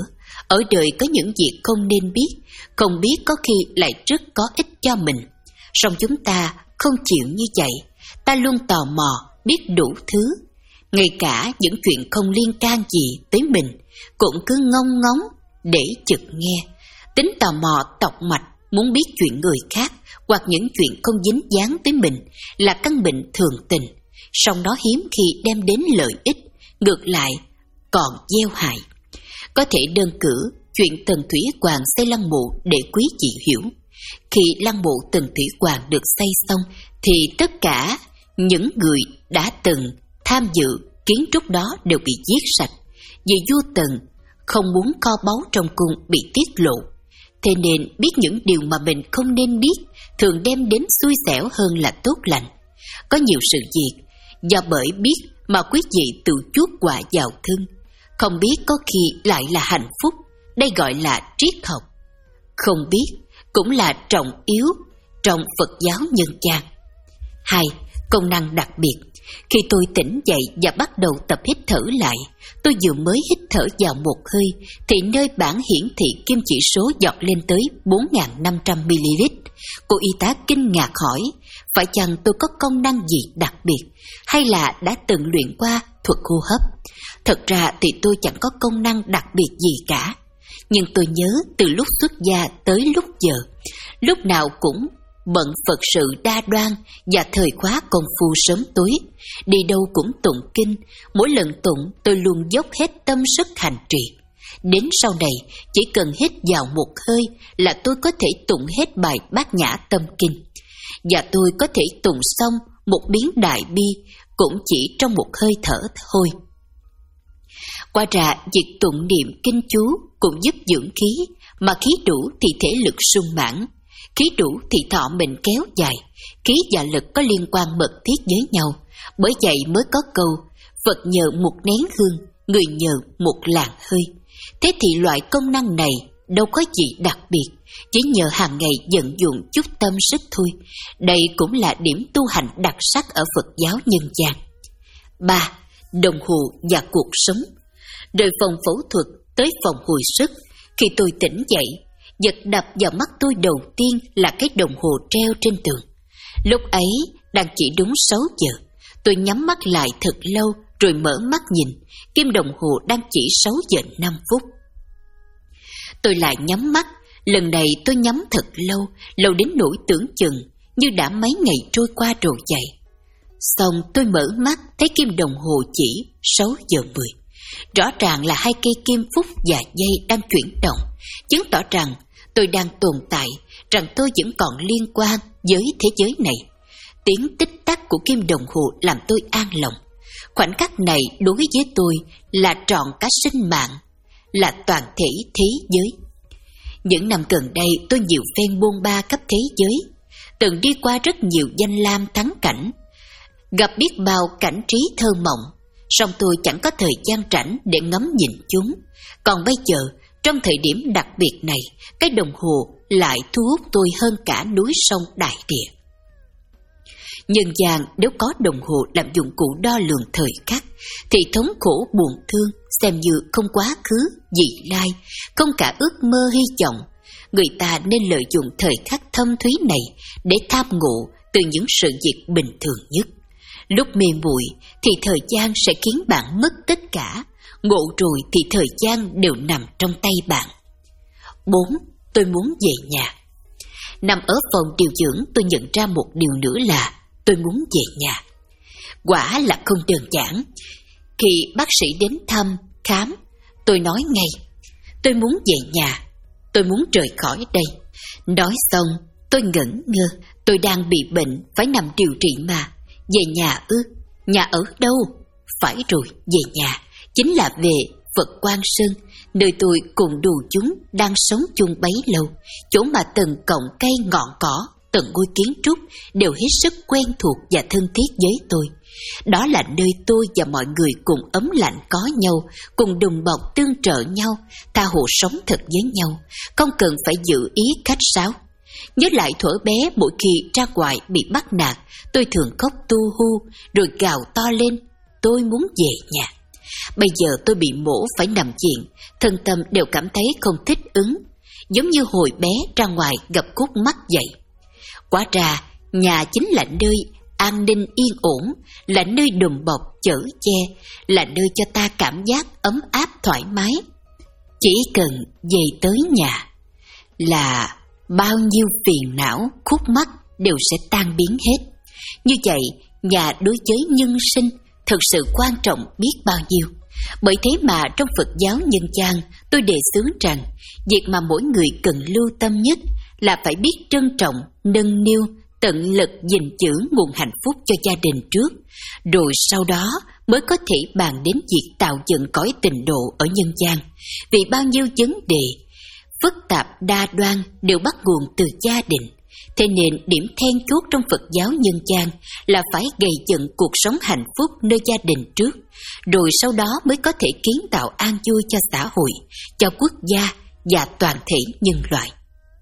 Ở đời có những việc không nên biết, không biết có khi lại rất có ích cho mình. Song chúng ta không chịu như vậy, ta luôn tò mò, biết đủ thứ. Ngay cả những chuyện không liên can gì tới mình, cũng cứ ngông ngóng để chực nghe. Tính tò mò tọc mạch, muốn biết chuyện người khác, hoặc những chuyện không dính dáng tới mình là căn bệnh thường tình. Song nó hiếm khi đem đến lợi ích, ngược lại còn gieo hại. Có thể đơn cử chuyện Tần Thủy Hoàng xây lăng mộ để quý vị hiểu. Khi lăng mộ Tần Thủy Hoàng được xây xong, thì tất cả những người đã từng tham dự kiến trúc đó đều bị giết sạch, vì vua Tần không muốn kho báu trong cung bị tiết lộ. Thế nên biết những điều mà mình không nên biết thường đem đến xui xẻo hơn là tốt lành. Có nhiều sự việc do bởi biết mà quý vị tự chuốc họa vào thân, không biết có khi lại là hạnh phúc. Đây gọi là triết học. Không biết cũng là trọng yếu trong Phật giáo nhân gian. Hai, công năng đặc biệt. Khi tôi tỉnh dậy và bắt đầu tập hít thở lại, tôi vừa mới hít thở vào một hơi thì nơi bảng hiển thị kim chỉ số giọt lên tới bốn nghìn năm trăm mi-li-lít. Cô y tá kinh ngạc hỏi, phải chăng tôi có công năng gì đặc biệt, hay là đã từng luyện qua thuật hô hấp? Thật ra thì tôi chẳng có công năng đặc biệt gì cả. Nhưng tôi nhớ từ lúc xuất gia tới lúc giờ, lúc nào cũng bận Phật sự đa đoan và thời khóa công phu sớm tối, đi đâu cũng tụng kinh. Mỗi lần tụng tôi luôn dốc hết tâm sức hành trì. Đến sau này chỉ cần hít vào một hơi là tôi có thể tụng hết bài Bát Nhã Tâm Kinh, và tôi có thể tụng xong một biến Đại Bi cũng chỉ trong một hơi thở thôi. Qua ra việc tụng niệm kinh chú cũng giúp dưỡng khí, mà khí đủ thì thể lực sung mãn, khí đủ thì thọ mệnh kéo dài. Khí và lực có liên quan mật thiết với nhau, bởi vậy mới có câu Phật nhờ một nén hương, người nhờ một làn hơi. Thế thì loại công năng này đâu có gì đặc biệt, chỉ nhờ hàng ngày vận dụng chút tâm sức thôi. Đây cũng là điểm tu hành đặc sắc ở Phật giáo nhân gian. Ba, đồng hồ và cuộc sống. Rời phòng phẫu thuật tới phòng hồi sức, khi tôi tỉnh dậy, vật đập vào mắt tôi đầu tiên là cái đồng hồ treo trên tường. Lúc ấy đang chỉ đúng sáu giờ. Tôi nhắm mắt lại thật lâu rồi mở mắt nhìn, kim đồng hồ đang chỉ sáu giờ năm phút. Tôi lại nhắm mắt, lần này tôi nhắm thật lâu, lâu đến nỗi tưởng chừng như đã mấy ngày trôi qua rồi vậy. Xong tôi mở mắt thấy kim đồng hồ chỉ sáu giờ mười. Rõ ràng là hai cây kim phút và giây đang chuyển động, chứng tỏ rằng tôi đang tồn tại, rằng tôi vẫn còn liên quan với thế giới này. Tiếng tích tắc của kim đồng hồ làm tôi an lòng. Khoảnh khắc này đối với tôi là trọn cả sinh mạng, là toàn thể thế giới. Những năm gần đây tôi nhiều phen bôn ba khắp thế giới, từng đi qua rất nhiều danh lam thắng cảnh, gặp biết bao cảnh trí thơ mộng, song tôi chẳng có thời gian rảnh để ngắm nhìn chúng. Còn bây giờ, trong thời điểm đặc biệt này, cái đồng hồ lại thu hút tôi hơn cả núi sông đại địa. Nhân gian nếu có đồng hồ làm dụng cụ đo lường thời khắc, thì thống khổ buồn thương xem như không quá khứ, vị lai, không cả ước mơ hy vọng. Người ta nên lợi dụng thời khắc thâm thúy này để tham ngộ từ những sự việc bình thường nhất. Lúc mê muội thì thời gian sẽ khiến bạn mất tất cả, ngộ rồi thì thời gian đều nằm trong tay bạn. Bốn, tôi muốn về nhà. Nằm ở phòng điều dưỡng, tôi nhận ra một điều nữa là tôi muốn về nhà. Quả là không đơn giản. Khi bác sĩ đến thăm, khám, tôi nói ngay, tôi muốn về nhà, tôi muốn rời khỏi đây. Nói xong, tôi ngẩn ngơ, tôi đang bị bệnh, phải nằm điều trị mà. Về nhà ư? Nhà ở đâu? Phải rồi, về nhà, chính là về Phật Quang Sơn, nơi tôi cùng đủ chúng đang sống chung bấy lâu, chỗ mà từng cọng cây ngọn cỏ, từng ngôi kiến trúc đều hết sức quen thuộc và thân thiết với tôi. Đó là nơi tôi và mọi người cùng ấm lạnh có nhau, cùng đùm bọc tương trợ nhau, tha hồ sống thật với nhau, không cần phải giữ ý khách sáo. Nhớ lại thuở bé, mỗi khi ra ngoài bị bắt nạt, tôi thường khóc tu hu rồi gào to lên, tôi muốn về nhà. Bây giờ tôi bị mổ phải nằm viện, thân tâm đều cảm thấy không thích ứng, giống như hồi bé ra ngoài gặp cút mắt vậy. Quả ra, nhà chính là nơi an ninh yên ổn, là nơi đùm bọc chở che, là nơi cho ta cảm giác ấm áp thoải mái. Chỉ cần về tới nhà là bao nhiêu phiền não, khúc mắc đều sẽ tan biến hết. Như vậy, nhà đối với nhân sinh thực sự quan trọng biết bao nhiêu. Bởi thế mà trong Phật giáo nhân gian, tôi đề xướng rằng việc mà mỗi người cần lưu tâm nhất là phải biết trân trọng, nâng niu, tận lực gìn giữ nguồn hạnh phúc cho gia đình trước, rồi sau đó mới có thể bàn đến việc tạo dựng cõi tịnh độ ở nhân gian. Vì bao nhiêu vấn đề phức tạp đa đoan đều bắt nguồn từ gia đình. Thế nên điểm then chốt trong Phật giáo nhân gian là phải gây dựng cuộc sống hạnh phúc nơi gia đình trước, rồi sau đó mới có thể kiến tạo an vui cho xã hội, cho quốc gia và toàn thể nhân loại.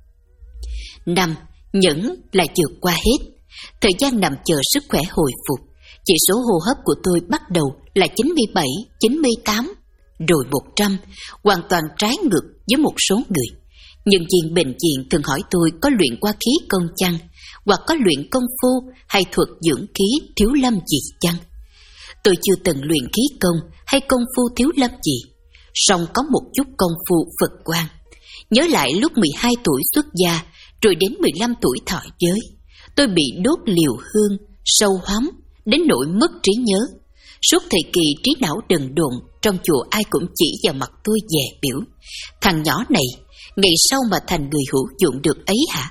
Năm, nhẫn là vượt qua hết. Thời gian nằm chờ sức khỏe hồi phục, chỉ số hô hấp của tôi bắt đầu là chín mươi bảy, chín mươi tám, rồi một trăm, hoàn toàn trái ngược với một số người. Nhân viên bệnh viện thường hỏi tôi có luyện qua khí công chăng, hoặc có luyện công phu hay thuật dưỡng khí thiếu lâm gì chăng. Tôi chưa từng luyện khí công hay công phu thiếu lâm gì, song có một chút công phu Phật quan. Nhớ lại lúc mười hai tuổi xuất gia, rồi đến mười lăm tuổi thọ giới, tôi bị đốt liều hương, sâu hoắm, đến nỗi mất trí nhớ. Suốt thời kỳ trí não đần độn, trong chùa ai cũng chỉ vào mặt tôi dè biểu: thằng nhỏ này, ngày sau mà thành người hữu dụng được ấy hả?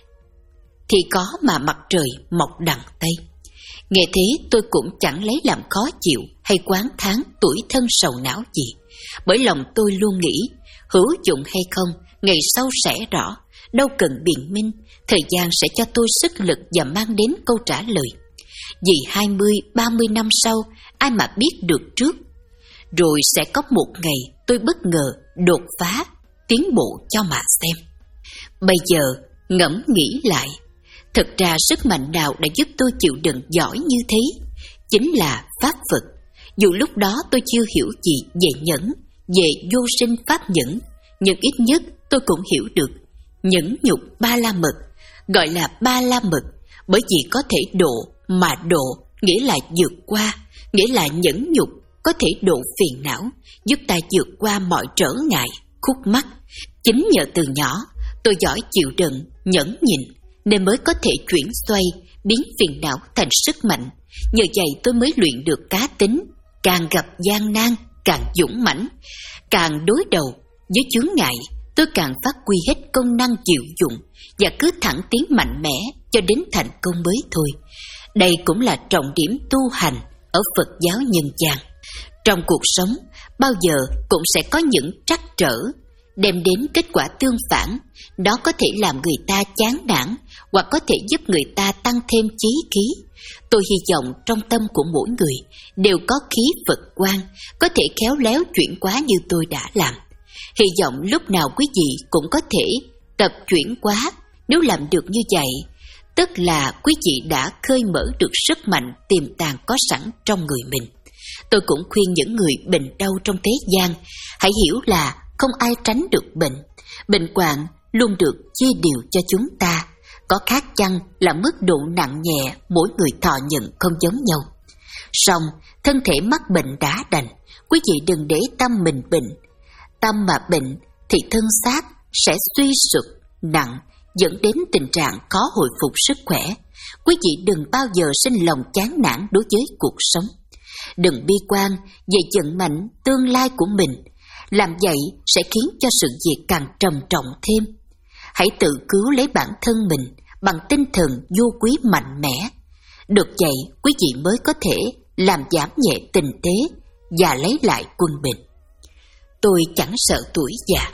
Thì có mà mặt trời mọc đằng Tây. Nghe thế tôi cũng chẳng lấy làm khó chịu hay quán thán tuổi thân sầu não gì, bởi lòng tôi luôn nghĩ hữu dụng hay không, ngày sau sẽ rõ, đâu cần biện minh, thời gian sẽ cho tôi sức lực và mang đến câu trả lời. Vì hai mươi, ba mươi năm sau, ai mà biết được trước. Rồi sẽ có một ngày tôi bất ngờ đột phá, tiến bộ cho mà xem. Bây giờ ngẫm nghĩ lại, thực ra sức mạnh nào đã giúp tôi chịu đựng giỏi như thế? Chính là Pháp Phật. Dù lúc đó tôi chưa hiểu gì về nhẫn, về vô sinh pháp nhẫn, nhưng ít nhất tôi cũng hiểu được nhẫn nhục ba la mật. Gọi là ba la mật bởi vì có thể độ, mà độ nghĩa là vượt qua, nghĩa là nhẫn nhục có thể độ phiền não, giúp ta vượt qua mọi trở ngại, khúc mắc. Chính nhờ từ nhỏ tôi giỏi chịu đựng, nhẫn nhịn, nên mới có thể chuyển xoay, biến phiền não thành sức mạnh. Nhờ vậy tôi mới luyện được cá tính, càng gặp gian nan càng dũng mãnh, càng đối đầu với chướng ngại tôi càng phát huy hết công năng chịu dụng và cứ thẳng tiến mạnh mẽ cho đến thành công mới thôi. Đây cũng là trọng điểm tu hành ở Phật giáo nhân gian. Trong cuộc sống, bao giờ cũng sẽ có những trắc trở đem đến kết quả tương phản. Đó có thể làm người ta chán nản, hoặc có thể giúp người ta tăng thêm chí khí. Tôi hy vọng trong tâm của mỗi người đều có khí Phật quan, có thể khéo léo chuyển hóa như tôi đã làm. Hy vọng lúc nào quý vị cũng có thể tập chuyển hóa. Nếu làm được như vậy, tức là quý vị đã khơi mở được sức mạnh tiềm tàng có sẵn trong người mình. Tôi cũng khuyên những người bệnh đau trong thế gian, hãy hiểu là không ai tránh được bệnh. Bệnh hoạn luôn được chia đều cho chúng ta. Có khác chăng là mức độ nặng nhẹ mỗi người thọ nhận không giống nhau. Song thân thể mắc bệnh đã đành, quý vị đừng để tâm mình bệnh. Tâm mà bệnh thì thân xác sẽ suy sụp nặng, dẫn đến tình trạng khó hồi phục sức khỏe. Quý vị đừng bao giờ sinh lòng chán nản đối với cuộc sống. Đừng bi quan về vận mệnh tương lai của mình, làm vậy sẽ khiến cho sự việc càng trầm trọng thêm. Hãy tự cứu lấy bản thân mình bằng tinh thần vô quý mạnh mẽ. Được vậy, quý vị mới có thể làm giảm nhẹ tình thế và lấy lại quân bình. Tôi chẳng sợ tuổi già.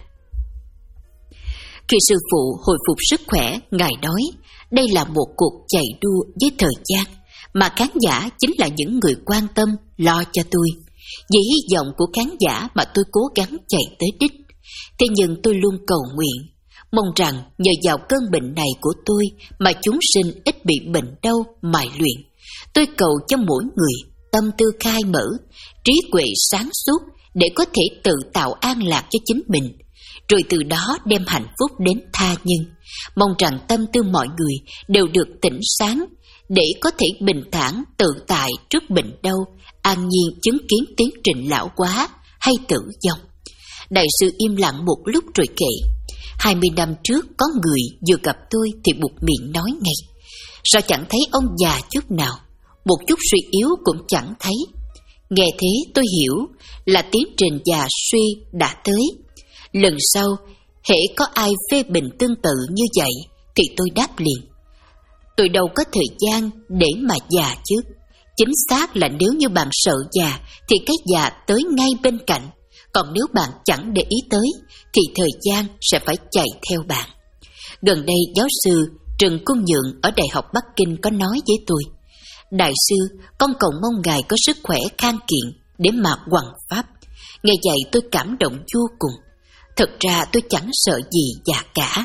Khi sư phụ hồi phục sức khỏe, Ngài nói đây là một cuộc chạy đua với thời gian, mà khán giả chính là những người quan tâm, lo cho tôi. Vì hy vọng của khán giả mà tôi cố gắng chạy tới đích. Thế nhưng tôi luôn cầu nguyện, mong rằng nhờ vào cơn bệnh này của tôi mà chúng sinh ít bị bệnh đau mài luyện. Tôi cầu cho mỗi người tâm tư khai mở, trí huệ sáng suốt để có thể tự tạo an lạc cho chính mình, rồi từ đó đem hạnh phúc đến tha nhân. Mong rằng tâm tư mọi người đều được tỉnh sáng để có thể bình thản tự tại trước bệnh đau, an nhiên chứng kiến tiến trình lão hóa hay tử vong. Đại sư im lặng một lúc rồi kể, hai mươi năm trước có người vừa gặp tôi thì buộc miệng nói ngay, sao chẳng thấy ông già chút nào, một chút suy yếu cũng chẳng thấy. Nghe thế tôi hiểu là tiến trình già suy đã tới. Lần sau, hễ có ai phê bình tương tự như vậy thì tôi đáp liền, tôi đâu có thời gian để mà già chứ. Chính xác là nếu như bạn sợ già thì cái già tới ngay bên cạnh, còn nếu bạn chẳng để ý tới thì thời gian sẽ phải chạy theo bạn. Gần đây giáo sư Trần Cung Nhượng ở Đại học Bắc Kinh có nói với tôi, đại sư, con cầu mong ngài có sức khỏe khang kiện để mà hoằng pháp. Nghe vậy tôi cảm động vô cùng. Thật ra tôi chẳng sợ gì già cả.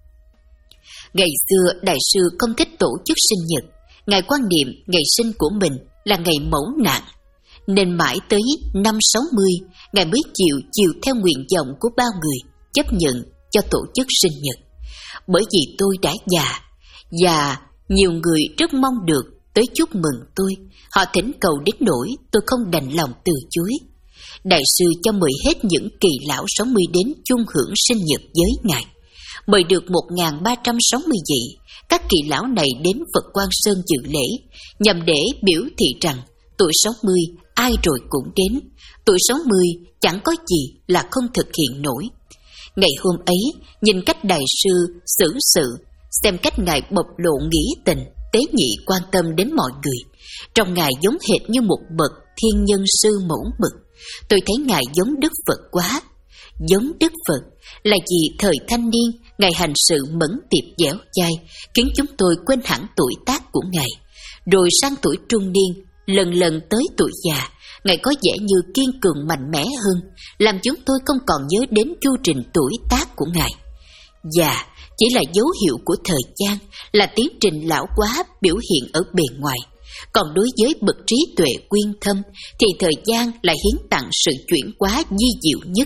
Ngày xưa đại sư không thích tổ chức sinh nhật. Ngài quan niệm ngày sinh của mình là ngày mẫu nạn, nên mãi tới năm sáu mươi ngài mới chịu chịu theo nguyện vọng của bao người, chấp nhận cho tổ chức sinh nhật. Bởi vì tôi đã già, và nhiều người rất mong được tới chúc mừng tôi. Họ thỉnh cầu đến nỗi tôi không đành lòng từ chối. Đại sư cho mời hết những kỳ lão sáu mươi đến chung hưởng sinh nhật với ngài. Mời được một nghìn ba trăm sáu mươi vị, các kỳ lão này đến Phật Quang Sơn dự lễ, nhằm để biểu thị rằng tuổi sáu mươi ai rồi cũng đến, tuổi sáu mươi chẳng có gì là không thực hiện nổi. Ngày hôm ấy, nhìn cách đại sư xử sự, xem cách ngài bộc lộ nghĩa tình, tế nhị quan tâm đến mọi người, trong ngài giống hệt như một bậc thiên nhân sư mẫu mực. Tôi thấy ngài giống Đức Phật quá. Giống Đức Phật là vì thời thanh niên ngài hành sự mẫn tiệp dẻo dai, khiến chúng tôi quên hẳn tuổi tác của ngài. Rồi sang tuổi trung niên, lần lần tới tuổi già, ngài có vẻ như kiên cường mạnh mẽ hơn, làm chúng tôi không còn nhớ đến chu trình tuổi tác của ngài. Già chỉ là dấu hiệu của thời gian, là tiến trình lão hóa biểu hiện ở bề ngoài. Còn đối với bậc trí tuệ quyên thâm thì thời gian là hiến tặng sự chuyển hóa di diệu nhất.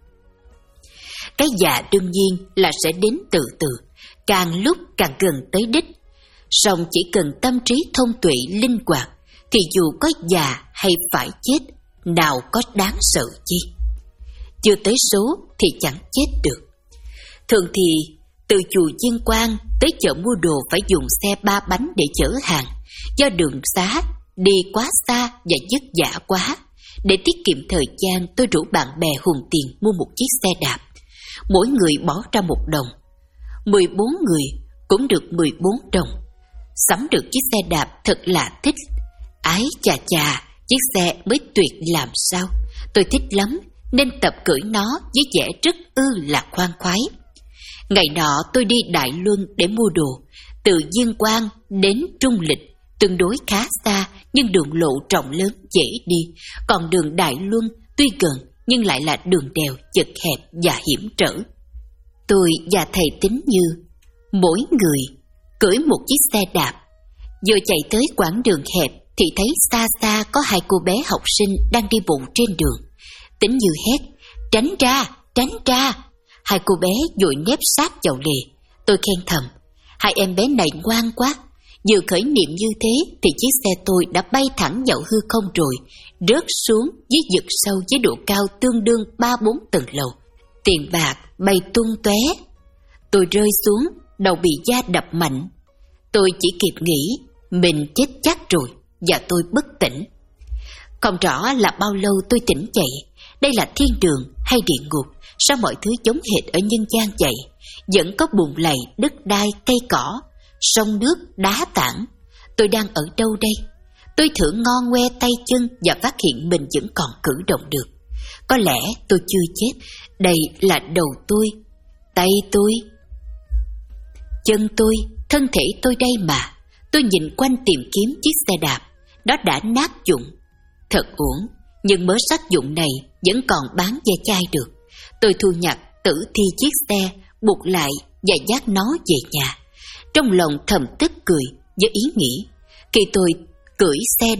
Cái già đương nhiên là sẽ đến từ từ, càng lúc càng gần tới đích. Song chỉ cần tâm trí thông tuệ linh hoạt thì dù có già hay phải chết, nào có đáng sợ chi. Chưa tới số thì chẳng chết được. Thường thì từ chùa Diên Quang tới chợ mua đồ phải dùng xe ba bánh để chở hàng, do đường xá đi quá xa và vất vả quá. Để tiết kiệm thời gian, tôi rủ bạn bè hùn tiền mua một chiếc xe đạp. Mỗi người bỏ ra một đồng, mười bốn người cũng được mười bốn đồng. Sắm được chiếc xe đạp thật là thích. Ái chà chà, chiếc xe mới tuyệt làm sao. Tôi thích lắm nên tập cưỡi nó với vẻ rất ư là khoan khoái. Ngày nọ tôi đi Đại Luân để mua đồ. Từ Diên Quang đến Trung Lịch tương đối khá xa, nhưng đường lộ rộng lớn dễ đi. Còn đường Đại Luân tuy gần nhưng lại là đường đèo chật hẹp và hiểm trở. Tôi và thầy tính như mỗi người cưỡi một chiếc xe đạp. Vừa chạy tới quãng đường hẹp thì thấy xa xa có hai cô bé học sinh đang đi bộ trên đường. Tính như hét, tránh ra, tránh ra. Hai cô bé vội nép sát vào lề. Tôi khen thầm, hai em bé này ngoan quá. Vừa khởi niệm như thế thì chiếc xe tôi đã bay thẳng vào hư không rồi, rớt xuống dưới vực sâu với độ cao tương đương ba bốn tầng lầu. Tiền bạc bay tung tóe. Tôi rơi xuống, đầu bị da đập mạnh. Tôi chỉ kịp nghĩ mình chết chắc rồi và tôi bất tỉnh. Không rõ là bao lâu tôi tỉnh dậy. Đây là thiên đường hay địa ngục? Sao mọi thứ giống hệt ở nhân gian vậy? Vẫn có bùn lầy, đất đai, cây cỏ, sông nước, đá tảng. Tôi đang ở đâu đây? Tôi thử ngon ngoe tay chân và phát hiện mình vẫn còn cử động được. Có lẽ tôi chưa chết. Đây là đầu tôi, tay tôi, chân tôi, thân thể tôi đây mà. Tôi nhìn quanh tìm kiếm chiếc xe đạp. Nó đã nát vụn. Thật uổng, nhưng mớ sắt vụn này vẫn còn bán ve chai được. Tôi thu nhặt tử thi chiếc xe, buộc lại và dắt nó về nhà. Trong lòng thầm tức cười với ý nghĩ, khi tôi cưỡi xe đi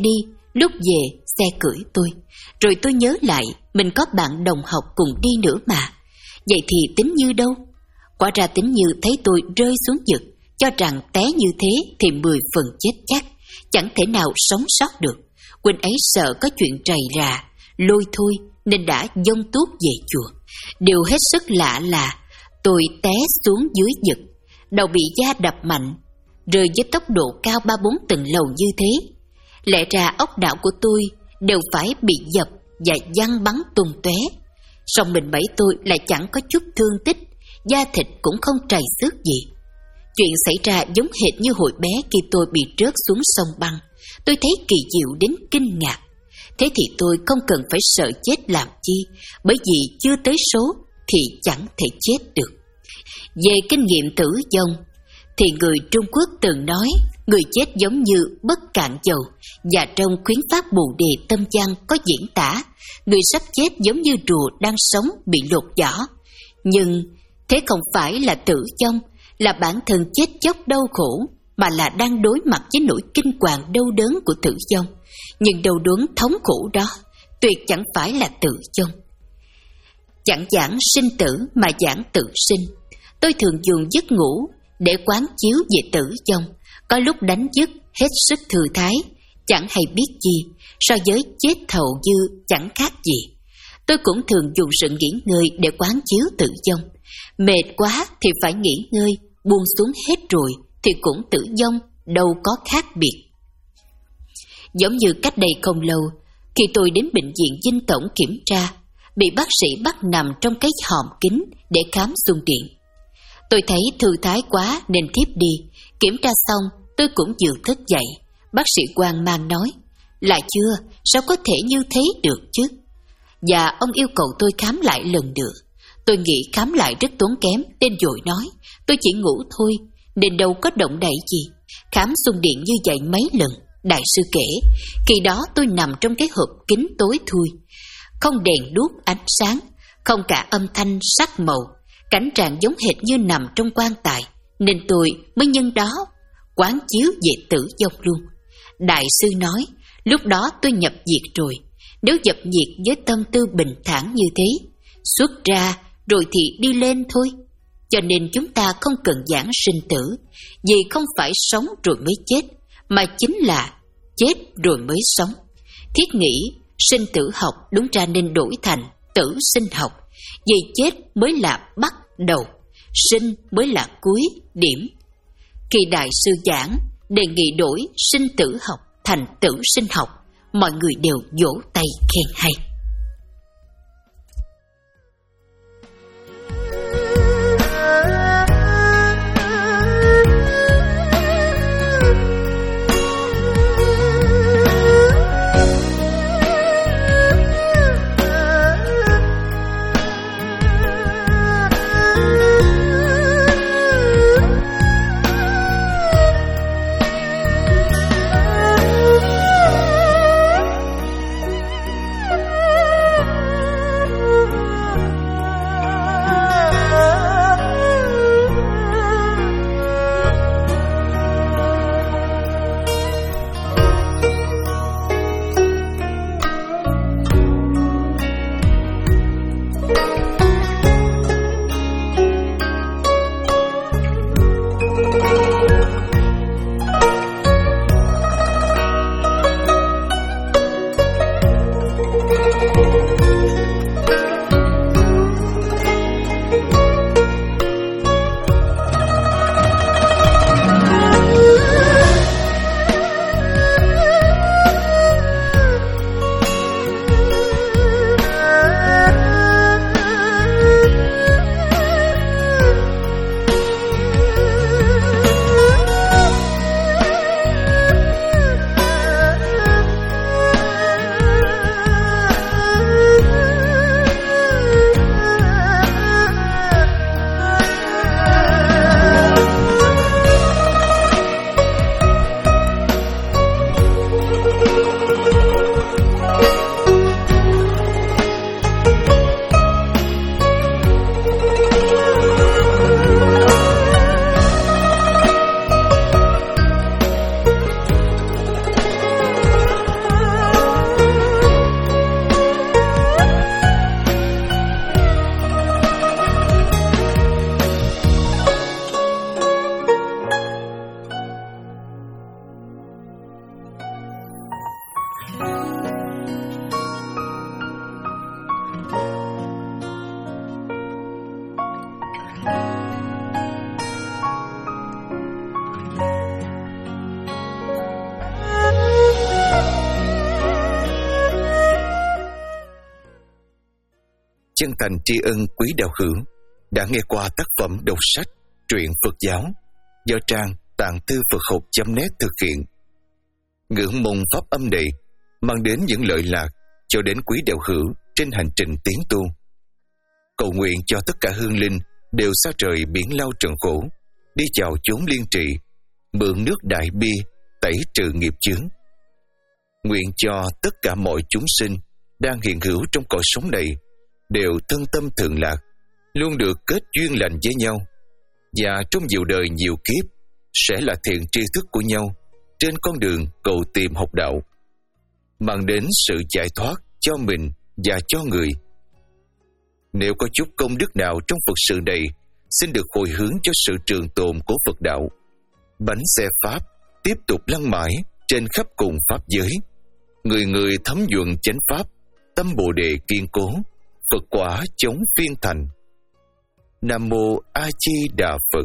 Lúc về xe cưỡi tôi, rồi tôi nhớ lại mình có bạn đồng học cùng đi nữa mà. Vậy thì Tính Như đâu? Quả ra Tính Như thấy tôi rơi xuống vực, cho rằng té như thế thì mười phần chết chắc, chẳng thể nào sống sót được. Quỳnh ấy sợ có chuyện rầy rà, lôi thôi nên đã dông tuốt về chùa. Điều hết sức lạ là tôi té xuống dưới vực, đầu bị da đập mạnh, rơi với tốc độ cao ba bốn tầng lầu như thế. Lẽ ra ốc đảo của tôi đều phải bị dập và văng bắn tung tóe. Song mình bảy tôi lại chẳng có chút thương tích, da thịt cũng không trầy xước gì. Chuyện xảy ra giống hệt như hồi bé khi tôi bị rớt xuống sông băng. Tôi thấy kỳ diệu đến kinh ngạc. Thế thì tôi không cần phải sợ chết làm chi, bởi vì chưa tới số thì chẳng thể chết được. Về kinh nghiệm tử vong thì người Trung Quốc từng nói người chết giống như bất cạn dầu, và trong khuyến pháp Bồ Đề Tâm Văn có diễn tả người sắp chết giống như rùa đang sống bị lột vỏ. Nhưng thế không phải là tử vong, là bản thân chết chóc đau khổ, mà là đang đối mặt với nỗi kinh hoàng đau đớn của tử vong. Nhưng đau đớn thống khổ đó tuyệt chẳng phải là tử vong. Chẳng giảng sinh tử mà giảng tự sinh. Tôi thường dùng giấc ngủ để quán chiếu về tử vong, có lúc đánh giấc hết sức thư thái, chẳng hay biết gì, so với chết thầu như chẳng khác gì. Tôi cũng thường dùng sự nghỉ ngơi để quán chiếu tử vong. Mệt quá thì phải nghỉ ngơi, buông xuống hết rồi thì cũng tử vong, đâu có khác biệt. Giống như cách đây không lâu, khi tôi đến bệnh viện Dinh Tổng kiểm tra, bị bác sĩ bắt nằm trong cái hòm kính để khám xung điện. Tôi thấy thư thái quá nên thiếp đi. Kiểm tra xong, tôi cũng vừa thức dậy. Bác sĩ hoang mang nói, là chưa, sao có thể như thế được chứ? Và ông yêu cầu tôi khám lại lần nữa. Tôi nghĩ khám lại rất tốn kém nên vội nói, tôi chỉ ngủ thôi, nên đâu có động đậy gì. Khám xung điện như vậy mấy lần, đại sư kể, khi đó tôi nằm trong cái hộp kính tối thui, không đèn đuốc ánh sáng, không cả âm thanh sắc màu, cảnh trạng giống hệt như nằm trong quan tài, nên tôi mới nhân đó quán chiếu về tử vong luôn. Đại sư nói, lúc đó tôi nhập diệt rồi. Nếu nhập diệt với tâm tư bình thản như thế, xuất ra rồi thì đi lên thôi. Cho nên chúng ta không cần giảng sinh tử, vì không phải sống rồi mới chết, mà chính là chết rồi mới sống. Thiết nghĩ sinh tử học đúng ra nên đổi thành tử sinh học, vì chết mới là bắt đầu, sinh mới là cuối điểm. Khi đại sư giảng đề nghị đổi sinh tử học thành tử sinh học, mọi người đều vỗ tay khen hay. chân thành tri ân quý đạo hữu đã nghe qua tác phẩm đọc sách truyện Phật giáo do trang tạng thư Phật học chấm net thực hiện. Ngưỡng mong pháp âm này mang đến những lợi lạc cho đến quý đạo hữu trên hành trình tiến tu. Cầu nguyện cho tất cả hương linh đều xa trời biển lao trần khổ, đi chào chốn liên trị, mượn nước đại bi tẩy trừ nghiệp chướng. Nguyện cho tất cả mọi chúng sinh đang hiện hữu trong cõi sống này đều thân tâm thường lạc, luôn được kết duyên lành với nhau, và trong nhiều đời nhiều kiếp sẽ là thiện tri thức của nhau trên con đường cầu tìm học đạo, mang đến sự giải thoát cho mình và cho người. Nếu có chút công đức nào trong Phật sự này, xin được hồi hướng cho sự trường tồn của Phật đạo. Bánh xe Pháp tiếp tục lăn mãi trên khắp cùng Pháp giới. Người người thấm nhuận chánh Pháp, tâm Bồ Đề kiên cố, Phật quả chống phiên thành. Nam Mô A Di Đà Phật.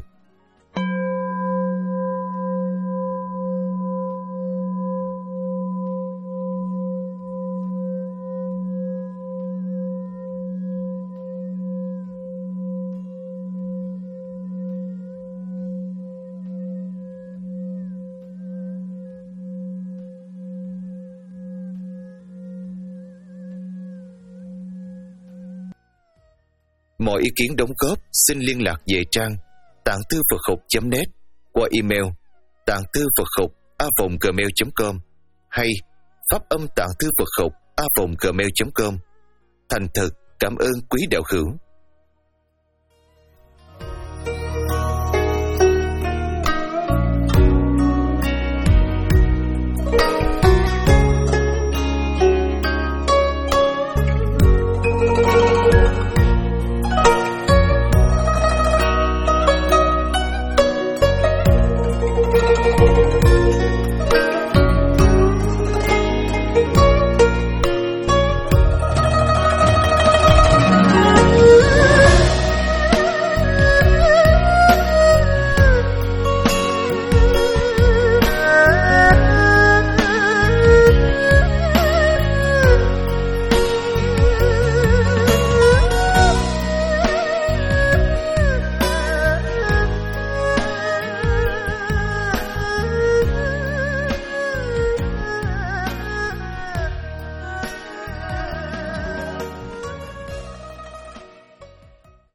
Mọi ý kiến đóng góp xin liên lạc về trang tạng thư Phật học chấm net qua email tạng thư Phật học a vòng gmail chấm com hay pháp âm tạng thư Phật học a vòng gmail chấm com. Thành thật cảm ơn quý đạo hữu.